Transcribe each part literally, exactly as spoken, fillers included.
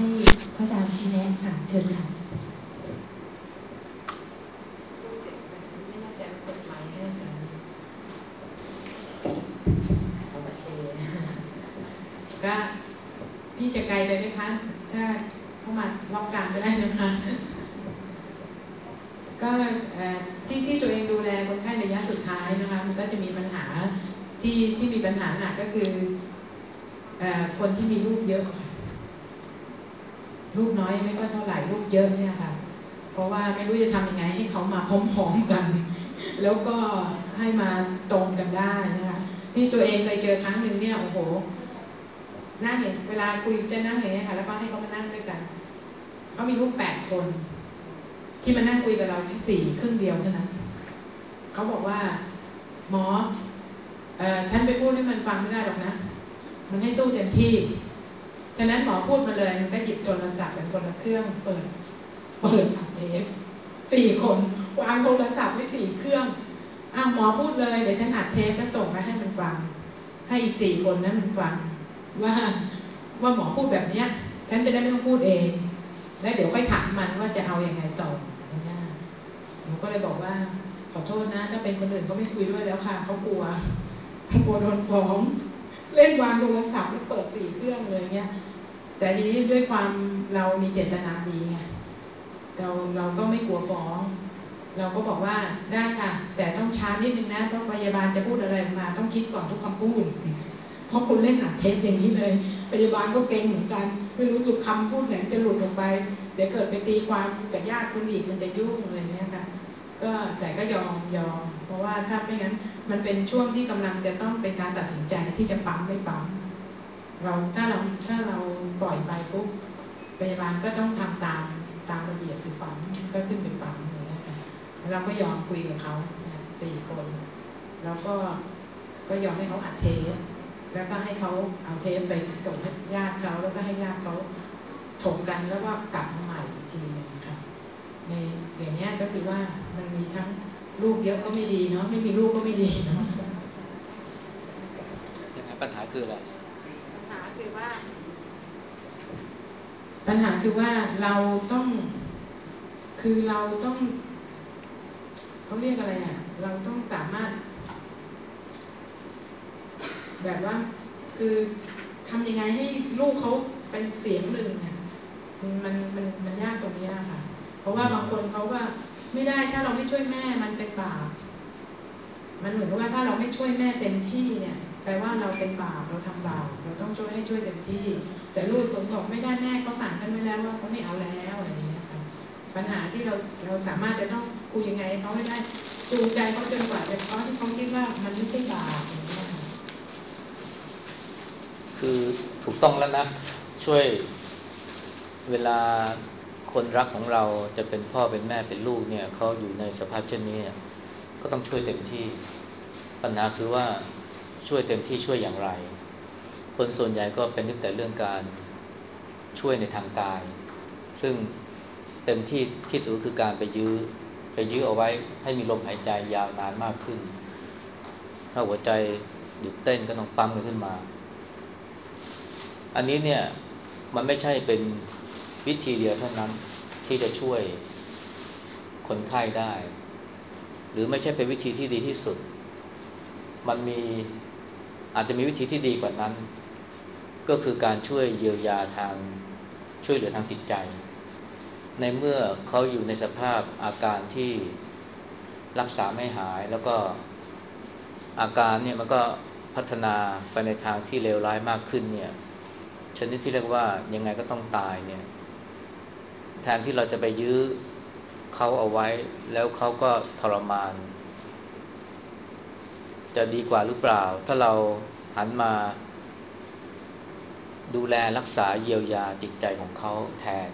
ให้พระอาจารย์ชี้แนะค่ะเชิญค่ะไม่แน่ใจว่าเปิดไมค์ให้อาจารย์โอเคก็พี่จะไกลไปไหมคะถ้าเข้ามาล็อกกลางก็ได้นะคะก็ที่ที่ตัวเองดูแลคนไข้ระยะสุดท้ายนะคะมันก็จะมีปัญหาที่ที่มีปัญหาหนักก็คือคนที่มีลูกเยอะลูกน้อยไม่ก็เท่าไหร่ลูกเยอะเนี่ยค่ะเพราะว่าไม่รู้จะทำยังไงให้เขามาพร้อมๆกันแล้วก็ให้มาตรงกันได้นะคะที่ตัวเองเคยเจอครั้งหนึ่งเนี่ยโอ้โหนั่งอย่างเวลาคุยจะนั่งอย่างนี้ค่ะแล้วก็ให้เขามานั่งด้วยกันเขามีลูกแปดคนที่มานั่งคุยกับเราแค่สี่ครึ่งเดียวเท่านั้นเขาบอกว่าหมอเอ่อฉันไปพูดให้มันฟังไม่ได้หรอกนะมันให้สู้เต็มที่ฉะนั้นหมอพูดมาเลยมันก็หยิบโทรศัพท์เป็นคนละเครื่องเปิดเปิดอัดเทปสี่คนวางโทรศัพท์ไว้สี่เครื่องอ้าวหมอพูดเลยเดี๋ยวฉันอัดเทปแล้วส่งมาให้มันฟังให้อีกสี่คนนั้นมันฟังว่าว่าหมอพูดแบบเนี้ยฉันจะได้ไม่ต้องพูดเองแล้วเดี๋ยวค่อยถามมันว่าจะเอาอย่างไงต่ออย่างเงี้ยหนูก็เลยบอกว่าขอโทษนะถ้าเป็นคนอื่นเขาไม่คุยด้วยแล้วค่ะเขากลัวกลัวโดนฟ้องเล่นวางโทรศัพท์แล้วเปิดสี่เครื่องเลยเงี้ยแต่ทีนี้ด้วยความเรามีเจตนาดีไงเราเราก็ไม่กลัวฟ้องเราก็บอกว่าได้ค่ะแต่ต้องช้านิดนึงนะเพราะพยาบาลจะพูดอะไรมาต้องคิดก่อนทุกคำพูดเพราะคุณเล่นอัดเทปอย่างนี้เลยพยาบาลก็เก่งเหมือนกันไม่รู้ถูกคำพูดไหนจะหลุดออกไปเดี๋ยวเกิดไปตีความกับญาติคนอีกมันจะยุ่งอะไรเงี้ยค่ะก็แต่ก็ยอมยอมเพราะว่าถ้าไม่งั้นมันเป็นช่วงที่กำลังจะต้องเป็นการตัดสินใจที่จะปั๊มไม่ปั๊มเราถ้าเราถ้าเราปล่อยไปปุ๊บพยาบาลก็ต้องทำตามตามระเบียบคือปั๊มก็ขึ้นไปปั๊มอย่างเงี้ยค่ะเราก็ยอมคุยกับเขาสี่คนแล้วก็ก็ยอมให้เขาอัดเทปแล้วก็ให้เขาเอาเทปไปส่งให้ญาติเขาแล้วก็ให้ญาติเขาถกกันแล้วก็กลับมาใหม่อีกทีนึงค่ะในอย่างนี้ก็คือว่ามันมีทั้งลูกเยอะก็ไม่ดีเนาะไม่มีลูกก็ไม่ดีเนาะยังไงปัญหาคืออะไรปัญหาคือว่าปัญหาคือว่าเราต้องคือเราต้องเขาเรียกอะไรอ่ะเราต้องสามารถแบบว่าคือทำยังไงให้ลูกเขาเป็นเสียงหนึ่งเนี่ยมันมันมันยากตรงนี้ค่ะเพราะว่าบางคนเขาว่าไม่ได้ถ้าเราไม่ช่วยแม่มันเป็นบาปมันเหมือนกับว่าถ้าเราไม่ช่วยแม่เต็มที่เนี่ยแปลว่าเราเป็นบาปเราทำบาปเราต้องช่วยให้ช่วยเต็มที่แต่ลูกคนบอกไม่ได้แม่ก็สั่งฉันไว้แล้วว่าเขาไม่เอาแล้วอะไรอย่างเงี้ยค่ะปัญหาที่เราเราสามารถจะต้องคุยยังไงเขาไม่ได้จูงใจเขาจนกว่าจะเขาที่เขาคิดว่ามันไม่ใช่บาปอย่างเงี้ยคือถูกต้องแล้วนะช่วยเวลาคนรักของเราจะเป็นพ่อเป็นแม่เป็นลูกเนี่ยเขาอยู่ในสภาพเช่นนี้ก็ต้องช่วยเต็มที่ปัญหาคือว่าช่วยเต็มที่ช่วยอย่างไรคนส่วนใหญ่ก็เป็นนึกแต่เรื่องการช่วยในทางกายซึ่งเต็มที่ที่สุดคือการไปยื้อไปยื้อเอาไว้ให้มีลมหายใจยาวนานมากขึ้นถ้าหัวใจหยุดเต้นก็ต้องปั๊มกันขึ้นมาอันนี้เนี่ยมันไม่ใช่เป็นวิธีเดียวเท่านั้นที่จะช่วยคนไข้ได้หรือไม่ใช่เป็นวิธีที่ดีที่สุดมันมีอาจจะมีวิธีที่ดีกว่านั้นก็คือการช่วยเยียวยาทางช่วยเหลือทางจิตใจในเมื่อเขาอยู่ในสภาพอาการที่รักษาไม่หายแล้วก็อาการเนี่ยมันก็พัฒนาไปในทางที่เลวร้ายมากขึ้นเนี่ยชนิดที่เรียกว่ายังไงก็ต้องตายเนี่ยแทนที่เราจะไปยื้อเขาเอาไว้แล้วเขาก็ทรมานจะดีกว่าหรือเปล่าถ้าเราหันมาดูแลรักษาเยียวยาจิตใจของเขาแทน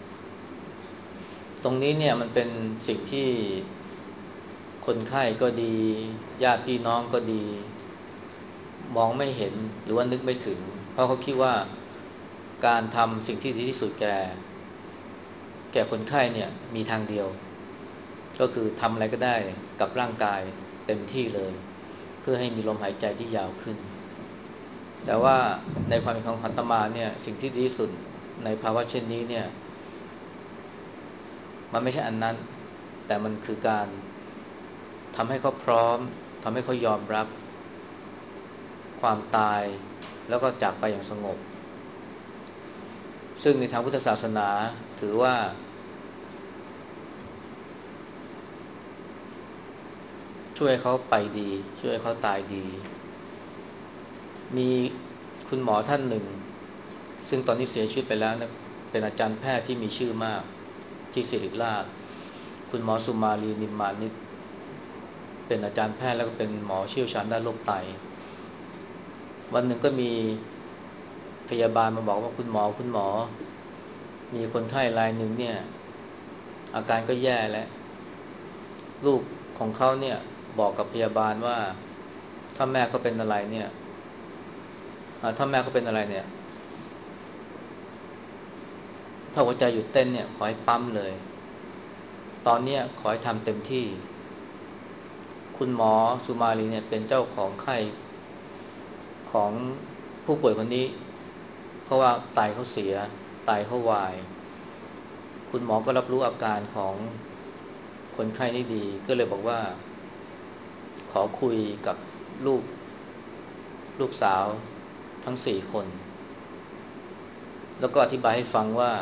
ตรงนี้เนี่ยมันเป็นสิ่งที่คนไข้ก็ดีญาติพี่น้องก็ดีมองไม่เห็นหรือว่านึกไม่ถึงเพราะเขาคิดว่าการทำสิ่งที่ดีที่สุดแก่แก่คนไข้เนี่ยมีทางเดียวก็คือทำอะไรก็ได้กับร่างกายเต็มที่เลยเพื่อให้มีลมหายใจที่ยาวขึ้นแต่ว่าในความเป็นของอาตมาเนี่ยสิ่งที่ดีที่สุดในภาวะเช่นนี้เนี่ยมันไม่ใช่อันนั้นแต่มันคือการทำให้เขาพร้อมทำให้เขายอมรับความตายแล้วก็จากไปอย่างสงบซึ่งในทางพุทธศาสนาถือว่าช่วยเขาไปดีช่วยเขาตายดีมีคุณหมอท่านหนึ่งซึ่งตอนนี้เสียชีวิตไปแล้วนะเป็นอาจารย์แพทย์ที่มีชื่อมากที่ศิริราชคุณหมอสุมาลีนิมมานิชเป็นอาจารย์แพทย์แล้วก็เป็นหมอเชี่ยวชาญด้านโรคไตวันหนึ่งก็มีพยาบาลมาบอกว่าคุณหมอคุณหมอมีคนไข้รายหนึ่งเนี่ยอาการก็แย่แล้วลูกของเขาเนี่ยบอกกับพยาบาลว่าถ้าแม่เขาเป็นอะไรเนี่ยถ้าแม่เขาเป็นอะไรเนี่ยถ้าหัวใจหยุดเต้นเนี่ยขอให้ปั๊มเลยตอนนี้ขอให้ทำเต็มที่คุณหมอสุมาลีเนี่ยเป็นเจ้าของไข้ของผู้ป่วยคนนี้เพราะว่าไตเขาเสียไตเขาวายคุณหมอก็รับรู้อาการของคนไข้นี่ดีก็เลยบอกว่าขอคุยกับลูกลูกสาวทั้งสี่คนแล้วก็อธิบายให้ฟังว่า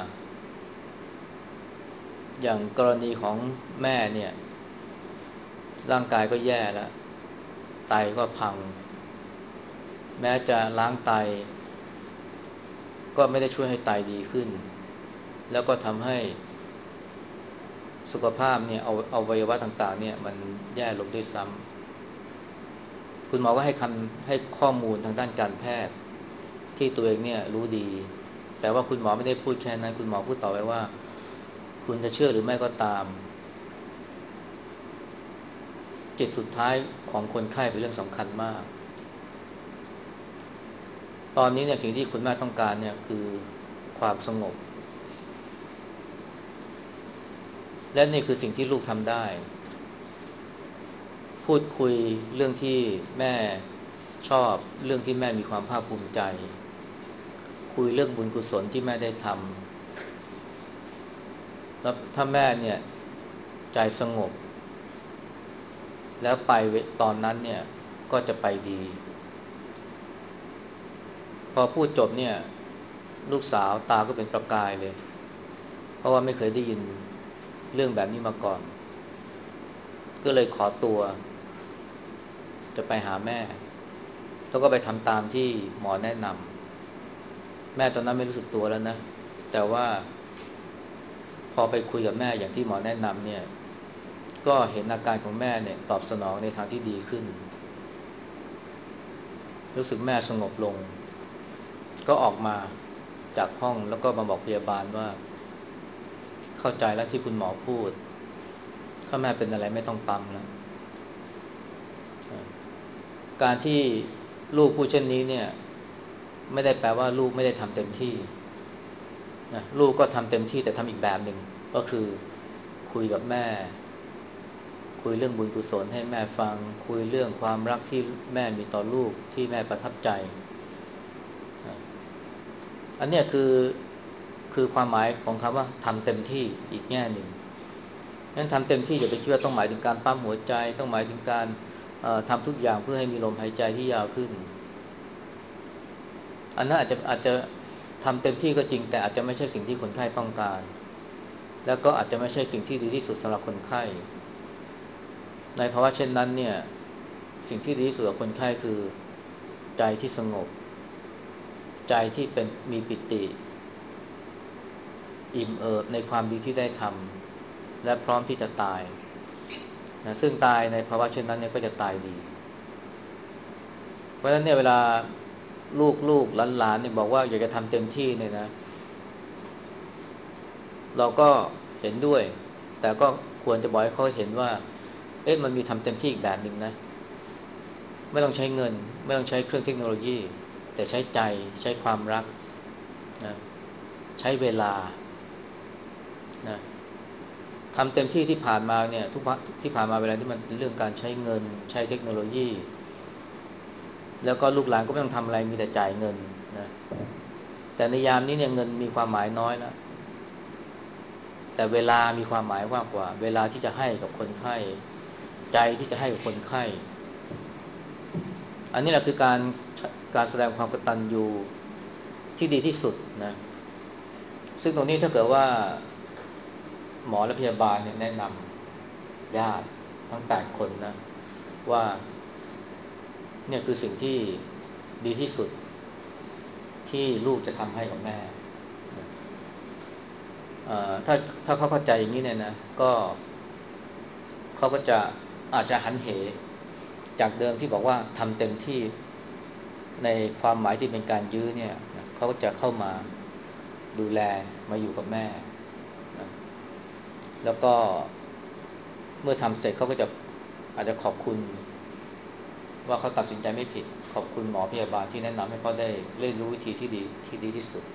อย่างกรณีของแม่เนี่ยร่างกายก็แย่แล้วไตก็พังแม้จะล้างไตก็ไม่ได้ช่วยให้ไตดีขึ้นแล้วก็ทำให้สุขภาพเนี่ยเอาเอาอวัยวะต่างๆเนี่ยมันแย่ลงด้วยซ้ำคุณหมอก็ให้คำให้ข้อมูลทางด้านการแพทย์ที่ตัวเองเนี่ยรู้ดีแต่ว่าคุณหมอไม่ได้พูดแค่นั้นคุณหมอพูดต่อไว้ว่าคุณจะเชื่อหรือไม่ก็ตามจิตสุดท้ายของคนไข้เป็นเรื่องสำคัญมากตอนนี้เนี่ยสิ่งที่คุณแม่ต้องการเนี่ยคือความสงบและนี่คือสิ่งที่ลูกทำได้พูดคุยเรื่องที่แม่ชอบเรื่องที่แม่มีความภาคภูมิใจคุยเรื่องบุญกุศลที่แม่ได้ทำแล้วถ้าแม่เนี่ยใจสงบแล้วไปตอนนั้นเนี่ยก็จะไปดีพอพูดจบเนี่ยลูกสาวตาก็เป็นประกายเลยเพราะว่าไม่เคยได้ยินเรื่องแบบนี้มาก่อนก็เลยขอตัวจะไปหาแม่แล้วก็ไปทำตามที่หมอแนะนำแม่ตอนนั้นไม่รู้สึกตัวแล้วนะแต่ว่าพอไปคุยกับแม่อย่างที่หมอแนะนำเนี่ยก็เห็นอาการของแม่เนี่ยตอบสนองในทางที่ดีขึ้นรู้สึกแม่สงบลงก็ออกมาจากห้องแล้วก็มาบอกพยาบาลว่าเข้าใจแล้วที่คุณหมอพูดถ้าแม่เป็นอะไรไม่ต้องปั๊มแล้วการที่ลูกพูดเช่นนี้เนี่ยไม่ได้แปลว่าลูกไม่ได้ทำเต็มที่นะลูกก็ทำเต็มที่แต่ทำอีกแบบหนึ่งก็คือคุยกับแม่คุยเรื่องบุญกุศลให้แม่ฟังคุยเรื่องความรักที่แม่มีต่อลูกที่แม่ประทับใจอันนี้คือคือความหมายของคำว่าทำเต็มที่อีกแง่หนึ่งงั้นทำเต็มที่อย่าไปคิดว่าต้องหมายถึงการปั๊มหัวใจต้องหมายถึงการทำทุกอย่างเพื่อให้มีลมหายใจที่ยาวขึ้นอันนั้นอาจจะอาจจะทำเต็มที่ก็จริงแต่อาจจะไม่ใช่สิ่งที่คนไข้ต้องการแล้วก็อาจจะไม่ใช่สิ่งที่ดีที่สุดสำหรับคนไข้ในภาวะเช่นนั้นเนี่ยสิ่งที่ดีที่สุดกับคนไข้คือใจที่สงบใจที่เป็นมีปิติอิ่มเอิบในความดีที่ได้ทำและพร้อมที่จะตายนะซึ่งตายในภาวะเช่นนั้นเนี่ยก็จะตายดีเพราะฉะนั้นเนี่ยเวลาลูกๆหลานๆเนี่ยบอกว่าอยากจะทำเต็มที่เนี่ยนะเราก็เห็นด้วยแต่ก็ควรจะบอกให้เขาเห็นว่าเอ๊ะมันมีทำเต็มที่อีกแบบหนึ่งนะไม่ต้องใช้เงินไม่ต้องใช้เครื่องเทคโนโลยีแต่ใช้ใจใช้ความรักนะใช้เวลานะทำเต็มที่ที่ผ่านมาเนี่ยทุกที่ผ่านมาเวลาที่มันเป็นเรื่องการใช้เงินใช้เทคโนโลยีแล้วก็ลูกหลานก็ไม่ต้องทำอะไรมีแต่จ่ายเงินนะแต่ในยามนี้เนี่ยเงินมีความหมายน้อยแล้วแต่เวลามีความหมายมากกว่าเวลาที่จะให้กับคนไข้ใจที่จะให้กับคนไข้อันนี้แหละคือการการแสดงความกตัญญูที่ดีที่สุดนะซึ่งตรงนี้ถ้าเกิดว่าหมอและพยาบาลเนี่ยแนะนำญาติทั้งแปดคนนะว่าเนี่ยคือสิ่งที่ดีที่สุดที่ลูกจะทำให้กับแม่ถ้าถ้าเขาเข้าใจอย่างนี้เนี่ยนะก็เขาก็จะอาจจะหันเหจากเดิมที่บอกว่าทำเต็มที่ในความหมายที่เป็นการยื้อเนี่ยเขาก็จะเข้ามาดูแลมาอยู่กับแม่แล้วก็เมื่อทำเสร็จเขาก็จะอาจจะขอบคุณว่าเขาตัดสินใจไม่ผิดขอบคุณหมอพยาบาลที่แนะนำให้เขาได้เรียนรู้วิธีที่ดีที่ดีที่สุด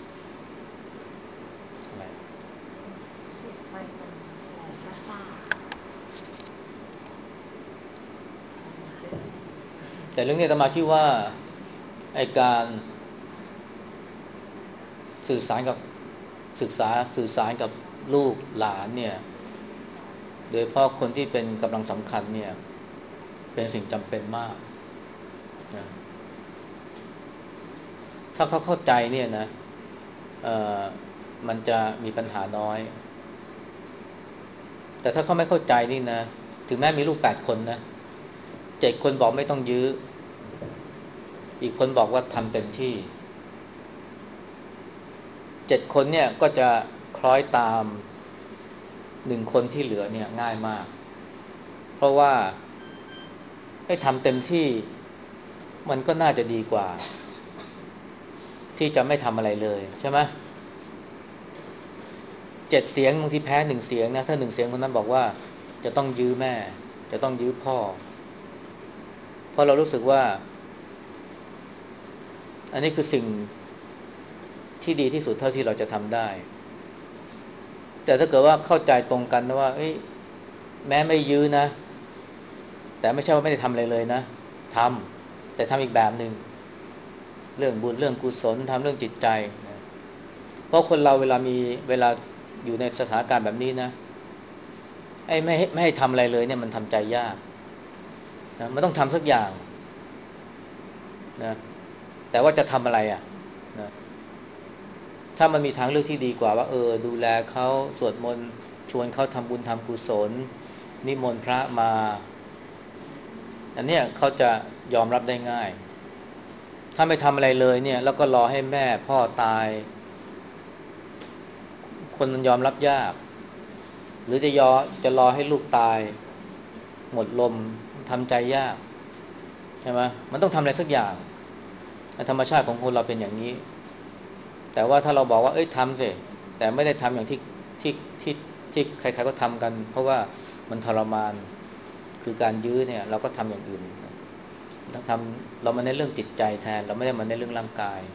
อะไรเสียงไมค์มันแรงซ่าแต่เรื่องนี้อาตมาคิดว่าไอ้การสื่อสารกับศึกษาสื่อสารกับลูกหลานเนี่ยโดยเฉพาะคนที่เป็นกำลังสำคัญเนี่ยเป็นสิ่งจำเป็นมากนะถ้าเขาเข้าใจเนี่ยนะเอ่อมันจะมีปัญหาน้อยแต่ถ้าเขาไม่เข้าใจนี่นะถึงแม้มีลูกแปดคนนะเจ็ดคนบอกไม่ต้องยื้ออีกคนบอกว่าทำเต็มที่เจ็ดคนเนี่ยก็จะคล้อยตามหนึ่งคนที่เหลือเนี่ยง่ายมากเพราะว่าให้ทำเต็มที่มันก็น่าจะดีกว่าที่จะไม่ทำอะไรเลยใช่ไหมเจ็ดเสียงบางทีแพ้หนึ่งเสียงนะถ้าหนึ่งเสียงคนนั้นบอกว่าจะต้องยื้อแม่จะต้องยื้อพ่อเพราะเรารู้สึกว่าอันนี้คือสิ่งที่ดีที่สุดเท่าที่เราจะทำได้แต่ถ้าเกิดว่าเข้าใจตรงกันนะว่าแม้ไม่ยื้อนะแต่ไม่ใช่ว่าไม่ได้ทำอะไรเลยนะทำแต่ทำอีกแบบหนึ่งเรื่องบุญเรื่องกุศลทำเรื่องจิตใจนะเพราะคนเราเวลามีเวลาอยู่ในสถานการณ์แบบนี้นะไอ้ไม่ไม่ให้ทำอะไรเลยเนี่ยมันทำใจยากนะมันต้องทำสักอย่างนะแต่ว่าจะทำอะไรอ่ะนะถ้ามันมีทางเลือกที่ดีกว่าว่าเออดูแลเขาสวดมนต์ชวนเขาทำบุญทำกุศลนิมนต์พระมาอันเนี้ยเขาจะยอมรับได้ง่ายถ้าไม่ทำอะไรเลยเนี่ยแล้วก็รอให้แม่พ่อตายคนมันยอมรับยากหรือจะยอจะรอให้ลูกตายหมดลมทำใจยากใช่ไหมมันต้องทำอะไรสักอย่างธรรมชาติของคนเราเป็นอย่างนี้แต่ว่าถ้าเราบอกว่าเอ้ยทำสิแต่ไม่ได้ทำอย่างที่ที่ที่ที่ใครๆก็ทำกันเพราะว่ามันทรมานคือการยื้อเนี่ยเราก็ทำอย่างอื่นเราทำเรามาในเรื่องจิตใจแทนเราไม่ได้มาในเรื่องร่างกาย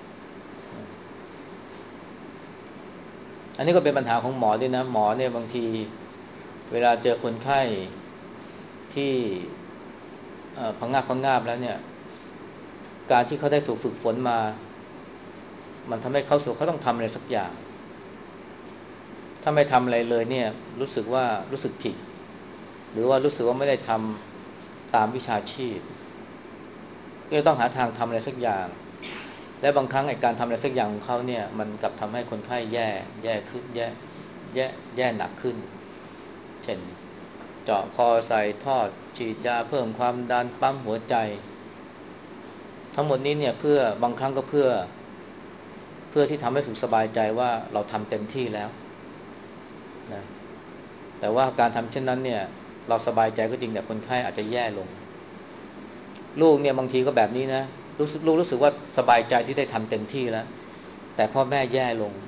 อันนี้ก็เป็นปัญหาของหมอด้วยนะหมอเนี่ยบางทีเวลาเจอคนไข้ที่พังงาบพังงาบแล้วเนี่ยการที่เขาได้ถูกฝึกฝนมามันทำให้เขาสูเขาต้องทำอะไรสักอย่างถ้าไม่ทำอะไรเลยเนี่ยรู้สึกว่ารู้สึกผิดหรือว่ารู้สึกว่าไม่ได้ทำตามวิชาชีพก็ต้องหาทางทำอะไรสักอย่างและบางครั้งไอ้การทำอะไรสักอย่างของเขาเนี่ยมันกลับทำให้คนไข้แย่แย่ขึ้นแย่แย่แย่หนักขึ้นเช่นเจาะคอใส่ท่อฉีดยาเพิ่มความดันปั๊มหัวใจทั้งหมดนี้เนี่ยเพื่อบางครั้งก็เพื่อเพื่อที่ทำให้สุขสบายใจว่าเราทำเต็มที่แล้วนะแต่ว่าการทำเช่นนั้นเนี่ยเราสบายใจก็จริงแต่คนไข้อาจจะแย่ลงลูกเนี่ยบางทีก็แบบนี้นะรู้สึกลูกรู้สึกว่าสบายใจที่ได้ทำเต็มที่แล้วแต่พ่อแม่แย่ลง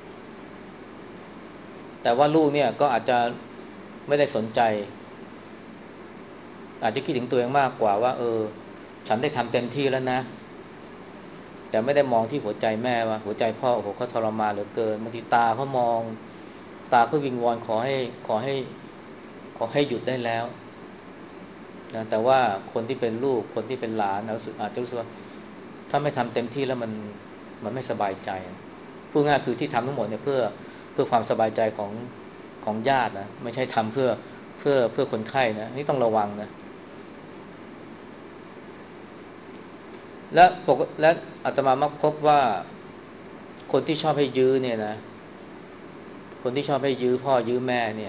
แต่ว่าลูกเนี่ยก็อาจจะไม่ได้สนใจอาจจะคิดถึงตัวเองมากกว่าว่าเออฉันได้ทำเต็มที่แล้วนะแต่ไม่ได้มองที่หัวใจแม่ว่าหัวใจพ่อโอ้โหเขาทรมานเหลือเกินบางทีตาเขามองตาเขาวิงวอนขอให้ขอให้ขอให้หยุดได้แล้วนะแต่ว่าคนที่เป็นลูกคนที่เป็นหลานรู้สึกอาจจะรู้สึกว่าถ้าไม่ทำเต็มที่แล้วมันมันไม่สบายใจพูดง่ายคือที่ทำทั้งหมดเนี่ยเพื่อเพื่อความสบายใจของของญาตินะไม่ใช่ทำเพื่อเพื่อเพื่อคนไข้นะนี่ต้องระวังนะและปกและอาตมามักพบว่าคนที่ชอบให้ยื้อเนี่ยนะคนที่ชอบให้ยื้อพ่อยื้อแม่เนี่ย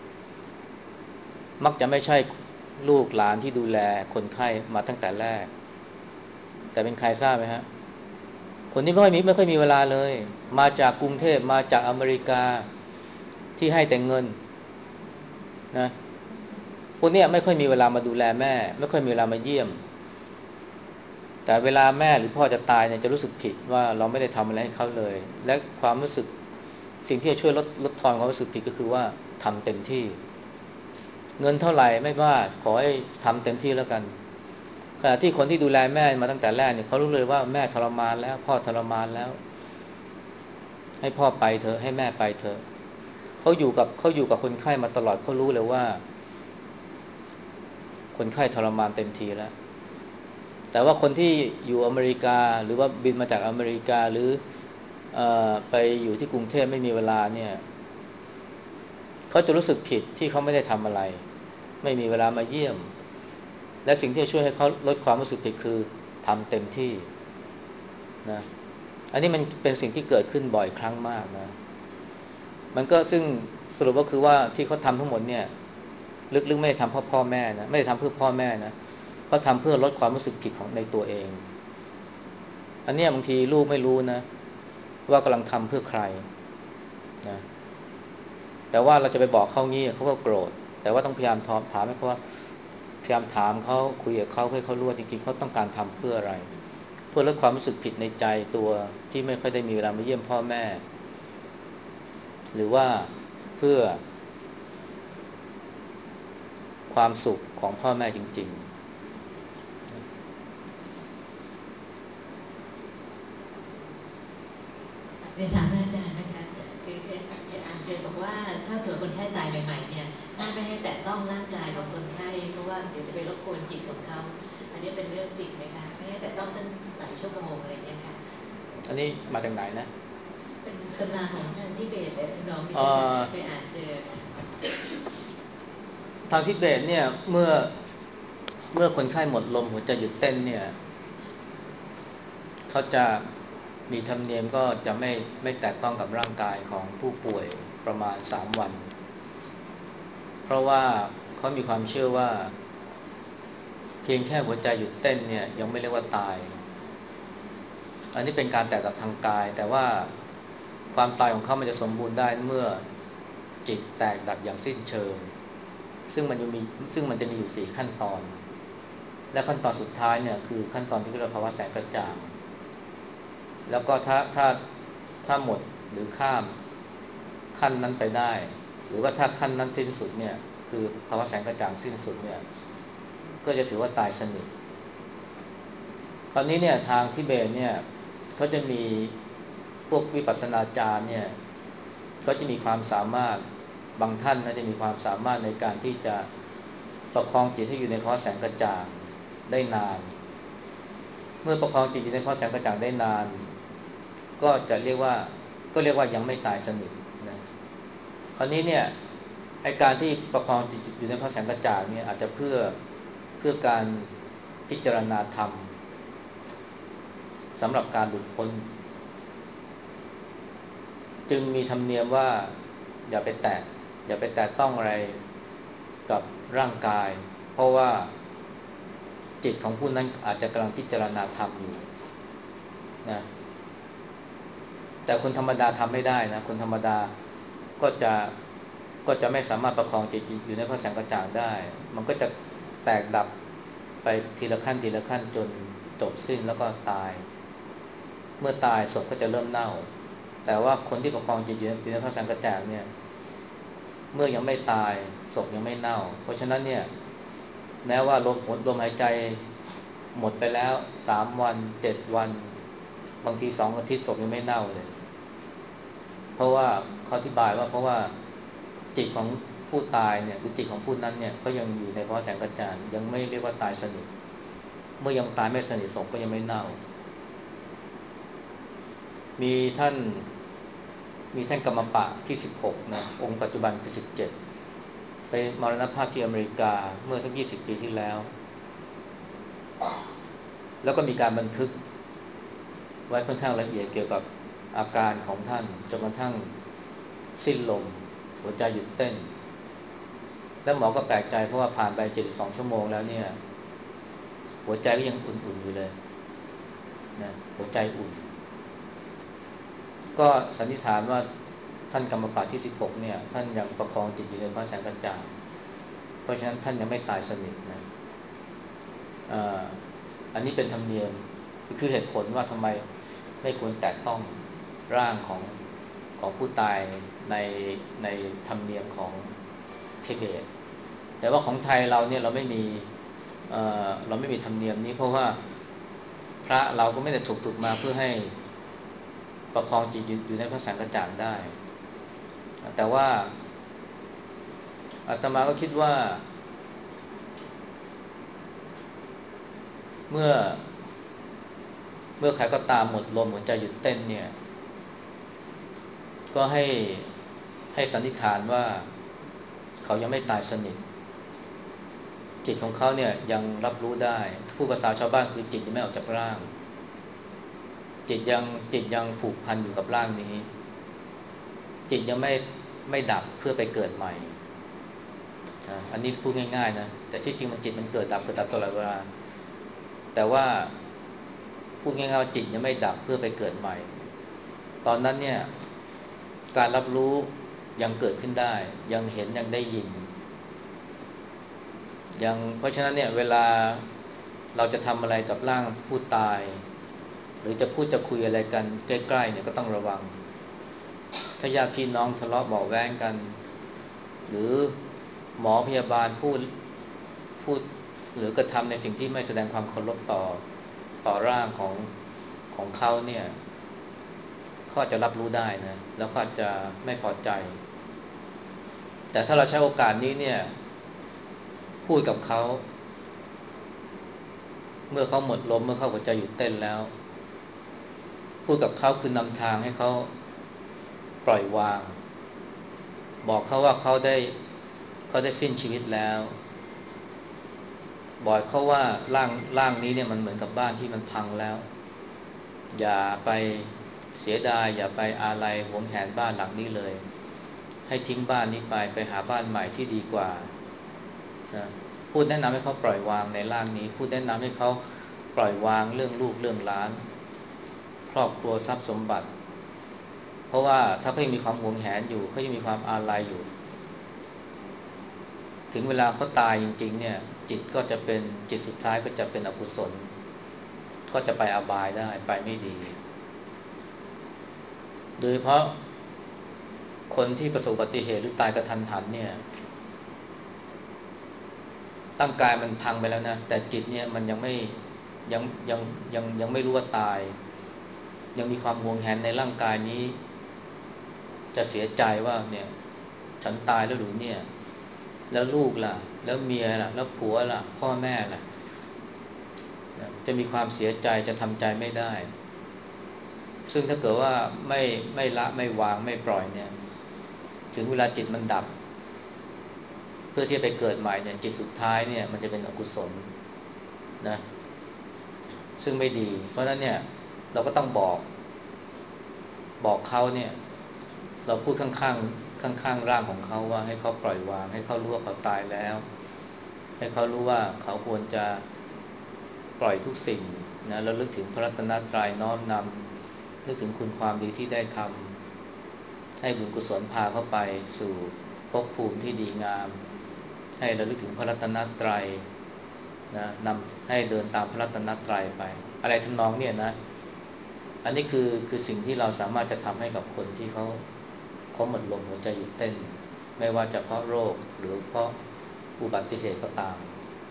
มักจะไม่ใช่ลูกหลานที่ดูแลคนไข้มาตั้งแต่แรกแต่เป็นใครทราบไหมฮะคนที่ไม่ค่อยมีไม่ค่อยมีเวลาเลยมาจากกรุงเทพมาจากอเมริกาที่ให้แต่เงินนะพวกนี้ไม่ค่อยมีเวลามาดูแลแม่ไม่ค่อยมีเวลามาเยี่ยมแต่เวลาแม่หรือพ่อจะตายเนี่ยจะรู้สึกผิดว่าเราไม่ได้ทำอะไรให้เขาเลยและความรู้สึกสิ่งที่จะช่วยลดลดทอนความรู้สึกผิดก็คือว่าทำเต็มที่เงินเท่าไหร่ไม่ว่าขอให้ทำเต็มที่แล้วกันขณะที่คนที่ดูแลแม่มาตั้งแต่แรกเนี่ยเขารู้เลยว่าแม่ทรมานแล้วพ่อทรมานแล้วให้พ่อไปเถอะให้แม่ไปเถอะเขาอยู่กับเขาอยู่กับคนไข้มาตลอดเขารู้เลยว่าคนไข้ทรมานเต็มทีแล้วแต่ว่าคนที่อยู่อเมริกาหรือว่าบินมาจากอเมริกาหรือเอ่อไปอยู่ที่กรุงเทพไม่มีเวลาเนี่ยเขาจะรู้สึกผิดที่เขาไม่ได้ทำอะไรไม่มีเวลามาเยี่ยมและสิ่งที่จะช่วยให้เขาลดความรู้สึกผิดคือทำเต็มที่นะอันนี้มันเป็นสิ่งที่เกิดขึ้นบ่อยครั้งมากนะมันก็ซึ่งสรุปก็คือว่าที่เขาทำทั้งหมดเนี่ยลึกๆไม่ได้ทำเพราะพ่อแม่นะไม่ได้ทำเพื่อพ่อแม่นะเขาทำเพื่อลดความรู้สึกผิดของในตัวเองอันนี้บางทีลูกไม่รู้นะว่ากำลังทำเพื่อใครนะแต่ว่าเราจะไปบอกเขางี้เขาก็โกรธแต่ว่าต้องพยายามถามให้เขาว่าพยายามถามเขาคุยกับเขาให้เขารู้ว่าจริงๆเขาต้องการทำเพื่ออะไรเพื่อลดความรู้สึกผิดในใจตัวที่ไม่ค่อยได้มีเวลามาเยี่ยมพ่อแม่หรือว่าเพื่อความสุขของพ่อแม่จริงๆเรียนถามอาจารย์นะคะคืออาจารย์บอกว่าถ้าเผื่อคนไข้ตายใหม่ๆเนี่ยห้ามไม่ให้แตะต้องร่างกายของคนไข้เพราะว่าเดี๋ยวจะไปรบกวนจิตของเขาอันนี้เป็นเรื่องจริงไหมคะไม่ให้แตะต้องตั้งหลายชั่วโมงอะไรเงี้ยค่ะอันนี้มาจากไหนนะเป็นตำราของทางทิเบตเลยน้องมีไปอ่านเจอทางทิเบตเนี่ยเมื่อเมื่อคนไข้หมดลมหัวใจหยุดเต้นเนี่ยเขาจะมีธรรมเนียมก็จะไม่ไม่แตะต้องกับร่างกายของผู้ป่วยประมาณสามวันเพราะว่าเขามีความเชื่อว่าเพียงแค่หัวใจหยุดเต้นเนี่ยยังไม่เรียกว่าตายอันนี้เป็นการแตะกับทางกายแต่ว่าความตายของเขามันจะสมบูรณ์ได้เมื่อจิตแตกดับอย่างสิ้นเชิงซึ่งมันจะมีซึ่งมันจะมีอยู่สี่ขั้นตอนและขั้นตอนสุดท้ายเนี่ยคือขั้นตอนที่เรียกว่าภาวะแสงกระจ่างแล้วก็ถ้าถ้าถ้าหมดหรือข้ามขั้นนั้นไปได้หรือว่าถ้าขั้นนั้นสิ้นสุดเนี่ยคือภาวะแสงกระจ่างสิ้นสุดเนี่ยก็จะถือว่าตายสนิทคราวนี้เนี่ยทางทิเบตเนี่ยเขาจะมีพวกวิปัสสนาจารย์เนี่ยก็จะมีความสามารถบางท่านนะจะมีความสามารถในการที่จะประคองจิตให้อยู่ในภาวะแสงกระจ่างได้นานเมื่อประคองจิตอยู่ในภาวะแสงกระจ่างได้นานก็จะเรียกว่าก็เรียกว่ายังไม่ตายสนิทนะคราวนี้เนี่ยไอ้การที่ประคองจิตอยู่ในภาวะแสงกระจ่างเนี่ยอาจจะเพื่อเพื่อการพิจารณาธรรมสำหรับการหลุดพ้นจึงมีธรรมเนียมว่าอย่าไปแตะอย่าไปแตะต้องอะไรกับร่างกายเพราะว่าจิตของผู้นั้นอาจจะกำลังพิจารณาธรรมอยู่นะแต่คนธรรมดาทำไม่ได้นะคนธรรมดาก็จะก็จะไม่สามารถประคองจิตอยู่ในพระแสงกระจ่างได้มันก็จะแตกดับไปทีละขั้นทีละขั้นจนจบสิ้นแล้วก็ตายเมื่อตายศพก็จะเริ่มเน่าแต่ว่าคนที่ประคองจิตอยู่ในพระแสงกระจ่างเนี่ยเมื่อยังไม่ตายศพยังไม่เน่าเพราะฉะนั้นเนี่ยแม้ว่าลมลมหายใจหมดไปแล้วสามวันเจ็ดวันบางทีสองอาทิตย์ศพยังไม่เน่าเลยเพราะว่าเขาอธิบายว่าเพราะว่าจิตของผู้ตายเนี่ยหรือจิตของผู้นั้นเนี่ยเขายังอยู่ในภาวะแสงกระจ่างยังไม่เรียกว่าตายสนิทเมื่อยังตายไม่สนิทศพก็ยังไม่เน่ามีท่านมีท่านกัมมปะที่สิบหกนะองค์ปัจจุบันคือสิบเจ็ดไปมรณภาพที่อเมริกาเมื่อสักยี่สิบปีที่แล้วแล้วก็มีการบันทึกไว้ค่อนข้างละเอียดเกี่ยวกับอาการของท่านจนกระทั่งสิ้นลมหัวใจหยุดเต้นแล้วหมอก็แปลกใจเพราะว่าผ่านไปเจ็ดสิบสองชั่วโมงแล้วเนี่ยหัวใจก็ยังอุ่นๆอยู่เลยนะหัวใจอุ่นก็สันนิษฐานว่าท่านกัมมปะที่สิบหกเนี่ยท่านยังประคองจิตอยู่ในพระแสงกระจ่างเพราะฉะนั้นท่านยังไม่ตายสนิทนะอ่าอันนี้เป็นธรรมเนียมคือเหตุผลว่าทำไมไม่ควรแตะต้องร่างของของผู้ตายในในธรรมเนียมของทิเบตแต่ว่าของไทยเราเนี่ยเราไม่มีเอ่อเราไม่มีธรรมเนียมนี้เพราะว่าพระเราก็ไม่ได้ถูกฝึกมาเพื่อให้ประคองจิตอยู่ในพระแสงกระจ่างได้แต่ว่าอาตมาก็คิดว่าเมื่อเมื่อใครก็ตามหมดลมหัวใจหยุดเต้นเนี่ยก็ให้ให้สันนิษฐานว่าเขายังไม่ตายสนิทจิตของเขาเนี่ยยังรับรู้ได้ผู้ภาษาชาวบ้านคือจิตยังไม่ออกจากร่างจิตยังจิตยังผูกพันอยู่กับร่างนี้จิตยังไม่ไม่ดับเพื่อไปเกิดใหม่อันนี้พูดง่ายๆนะแต่ที่จริงมันจิตมันเกิดดับเกิดดับตลอดเวลาแต่ว่าพูดง่ายๆว่าจิตยังไม่ดับเพื่อไปเกิดใหม่ตอนนั้นเนี่ยการรับรู้ยังเกิดขึ้นได้ยังเห็นยังได้ยินยังเพราะฉะนั้นเนี่ยเวลาเราจะทำอะไรกับร่างผู้ตายหรือจะพูดจะคุยอะไรกันใกล้ๆเนี่ยก็ต้องระวังถ้าญาติพี่น้องทะเลาะเบาะแว้งกันหรือหมอพยาบาลพูดพูดหรือกระทำในสิ่งที่ไม่แสดงความเคารพต่อต่อร่างของของเขาเนี่ยเขาจะรับรู้ได้นะแล้วเขาจะไม่พอใจแต่ถ้าเราใช้โอกาสนี้เนี่ยพูดกับเขาเมื่อเขาหมดลมเมื่อเขาหัวใจหยุดเต้นแล้วพูดกับเขาคือนำทางให้เขาปล่อยวางบอกเขาว่าเขาได้เขาได้สิ้นชีวิตแล้วบอกเขาว่าร่างร่างนี้เนี่ยมันเหมือนกับบ้านที่มันพังแล้วอย่าไปเสียดายอย่าไปอาลัยหวงแหนบ้านหลังนี้เลยให้ทิ้งบ้านนี้ไปไปหาบ้านใหม่ที่ดีกว่านะพูดแนะนำให้เขาปล่อยวางในร่างนี้พูดแนะนำให้เขาปล่อยวางเรื่องลูกเรื่องหลานครอบครัวทรัพย์สมบัติเพราะว่าถ้าเขายังมีความหวงแหนอยู่เขายังมีความอาลัยอยู่ถึงเวลาเขาตายจริงๆเนี่ยจิตก็จะเป็นจิตสุดท้ายก็จะเป็นอกุศลก็จะไปอบายได้ไปไม่ดีโดยเฉพาะคนที่ประสบอุบัติเหตุหรือตายกระทันหันเนี่ยร่างกายมันพังไปแล้วนะแต่จิตเนี่ยมันยังไม่ยังยังยังยังไม่รู้ว่าตายยังมีความหวงแหนในร่างกายนี้จะเสียใจว่าเนี่ยฉันตายแล้วหรือเนี่ยแล้วลูกล่ะแล้วเมียล่ะแล้วผัวล่ะพ่อแม่ล่ะจะมีความเสียใจจะทำใจไม่ได้ซึ่งถ้าเกิดว่าไม่ไม่ละไม่วางไม่ปล่อยเนี่ยถึงเวลาจิตมันดับเพื่อที่จะไปเกิดใหม่เนี่ยจิตสุดท้ายเนี่ยมันจะเป็นอกุศลนะซึ่งไม่ดีเพราะฉะนั้นเนี่ยเราก็ต้องบอกบอกเขาเนี่ยเราพูดข้างๆข้างๆร่างของเขาว่าให้เขาปล่อยวางให้เขารู้ว่าเขาตายแล้วให้เขารู้ว่าเขาควรจะปล่อยทุกสิ่งนะแล้วลึกถึงพระรัตนตรัยน้อมนำนึกถึงคุณความดีที่ได้ทำให้บุญกุศลพาเข้าไปสู่ภพภูมิที่ดีงามให้ระลึกถึงพระรัตนตรัยนะนำให้เดินตามพระรัตนตรัยไปอะไรทำนองเนี่ยนะอันนี้คือคือสิ่งที่เราสามารถจะทำให้กับคนที่เขาเขาหมดลมหัวใจหยุดเต้นไม่ว่าจะเพราะโรคหรือเพราะอุบัติเหตุก็ตาม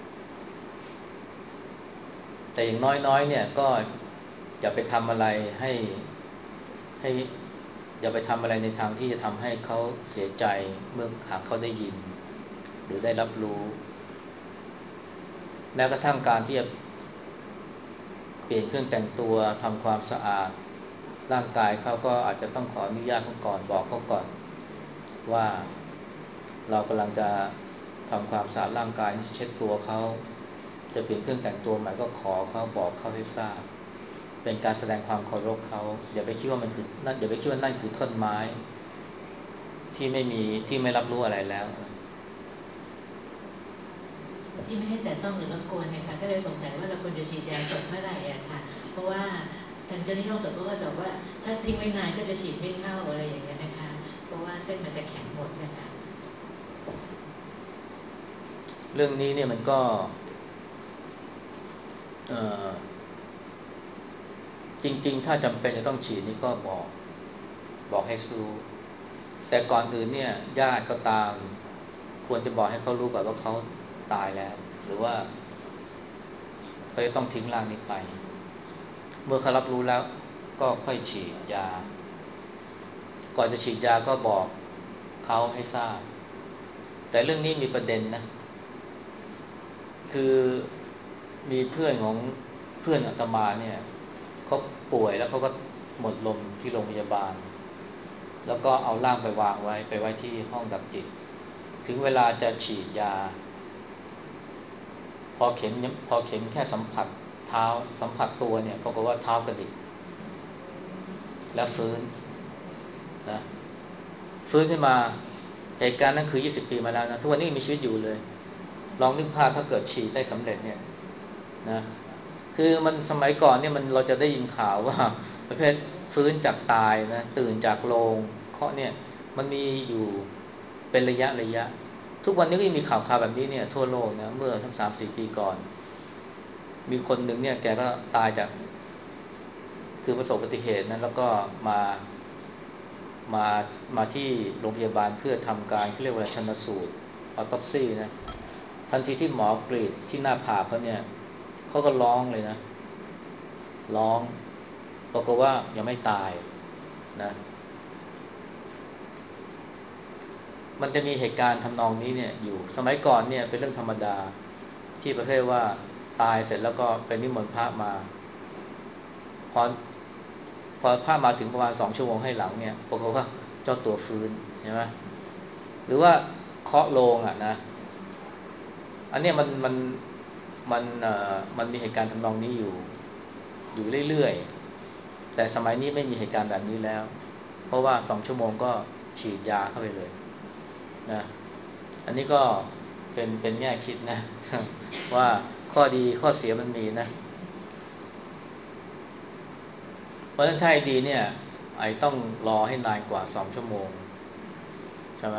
แต่อย่างน้อยๆเนี่ยก็อย่าไปทำอะไรให้ให้อย่าไปทำอะไรในทางที่จะทำให้เขาเสียใจเมื่อหากเขาได้ยินหรือได้รับรู้แม้กระทั่งการที่จะเปลี่ยนเครื่องแต่งตัวทำความสะอาดร่างกายเขาก็อาจจะต้องขออนุญาตเขาก่อนบอกเขาก่อนว่าเรากำลังจะทำความสะอาดร่างกายเช็ดตัวเขาจะเปลี่ยนเครื่องแต่งตัวใหม่ก็ขอเขาบอกเขาให้ทราบเป็นการแสดงความเคารพเขาอย่าไปคิดว่ามันคือนั่นอย่าไปคิดว่านั่นคือท่อนไม้ที่ไม่มีที่ไม่รับรู้อะไรแล้วที่ไม่ให้แต่ต้องหรือรบกวนเนี่ยค่ะก็เลยสงสัยว่าเราควรจะฉีดยาสดเมื่อไหร่อะค่ะเพราะว่าทางเจ้าหน้าที่ห้องสดก็บอกว่าถ้าทิ้งไว้นานก็จะฉีดไม่เข้าอะไรอย่างเงี้ยนะคะเพราะว่าเส้นมันจะแข็งหมดนะคะเรื่องนี้เนี่ยมันก็เอ่อจริงๆถ้าจำเป็นจะต้องฉีดนี่ก็บอกบอกให้รู้แต่ก่อนอื่นเนี่ยญาติก็ตามควรจะบอกให้เขารู้ก่อนว่าเขาตายแล้วหรือว่าเขาจะต้องทิ้งร่างนี้ไปเมื่อเขารับรู้แล้วก็ค่อยฉีดยาก่อนจะฉีดยาก็บอกเขาให้ทราบแต่เรื่องนี้มีประเด็นนะคือมีเพื่อนของเพื่อนอาตมาเนี่ยเขาป่วยแล้วเขาก็หมดลมที่โรงพยาบาลแล้วก็เอาร่างไปวางไว้ไปไว้ที่ห้องดับจิตถึงเวลาจะฉีดยาพอเข็มพอเข็มแค่สัมผัสเท้าสัมผัสตัวเนี่ยปรากฏว่าเท้ากระดิกแล้วฟื้นนะฟื้นขึ้นมาเหตุการณ์นั้นคือยี่สิบปีมาแล้วนะทุกวันนี้มีชีวิตอยู่เลยลองนึกภาพถ้าเกิดฉีดได้สำเร็จเนี่ยนะคือมันสมัยก่อนเนี่ยมันเราจะได้ยินข่าวว่าประเภทฟื้นจากตายนะตื่นจากโรงเคาะเนี่ยมันมีอยู่เป็นระยะระยะทุกวันนี้ก็ยังมีข่าวข่าวแบบนี้เนี่ยทั่วโลกนะเมื่อทั้งสามสี่ปีก่อนมีคนหนึ่งเนี่ยแกก็ตายจากคือประสบอุบัติเหตุนะแล้วก็มามามาที่โรงพยาบาลเพื่อทำการเรียกว่าชันสูตรออโตปซีนะทันทีที่หมอกรีดที่หน้าผากเขาเนี่ยเขาก็ร้องเลยนะร้องบอกว่ายังไม่ตายนะมันจะมีเหตุการณ์ทำนองนี้เนี่ยอยู่สมัยก่อนเนี่ยเป็นเรื่องธรรมดาที่ประเภทว่าตายเสร็จแล้วก็เป็นนิมนต์พระมาพอพอพระมาถึงประมาณสองชั่วโมงให้หลังเนี่ยบอกว่าเจ้าตัวฟื้นใช่ไหมหรือว่าเคาะโลงอ่ะนะอันนี้มันมันมันเอ่อมันมีเหตุการณ์ทำนองนี้อยู่อยู่เรื่อยๆแต่สมัยนี้ไม่มีเหตุการณ์แบบนี้แล้วเพราะว่าสองชั่วโมงก็ฉีดยาเข้าไปเลยนะอันนี้ก็เป็นเป็นแง่คิดนะ ว่าข้อดีข้อเสียมันมีนะเพราะฉะนั้นถ้าให้ดีเนี่ยไอ้ต้องรอให้นานกว่าสองชั่วโมงใช่ไหม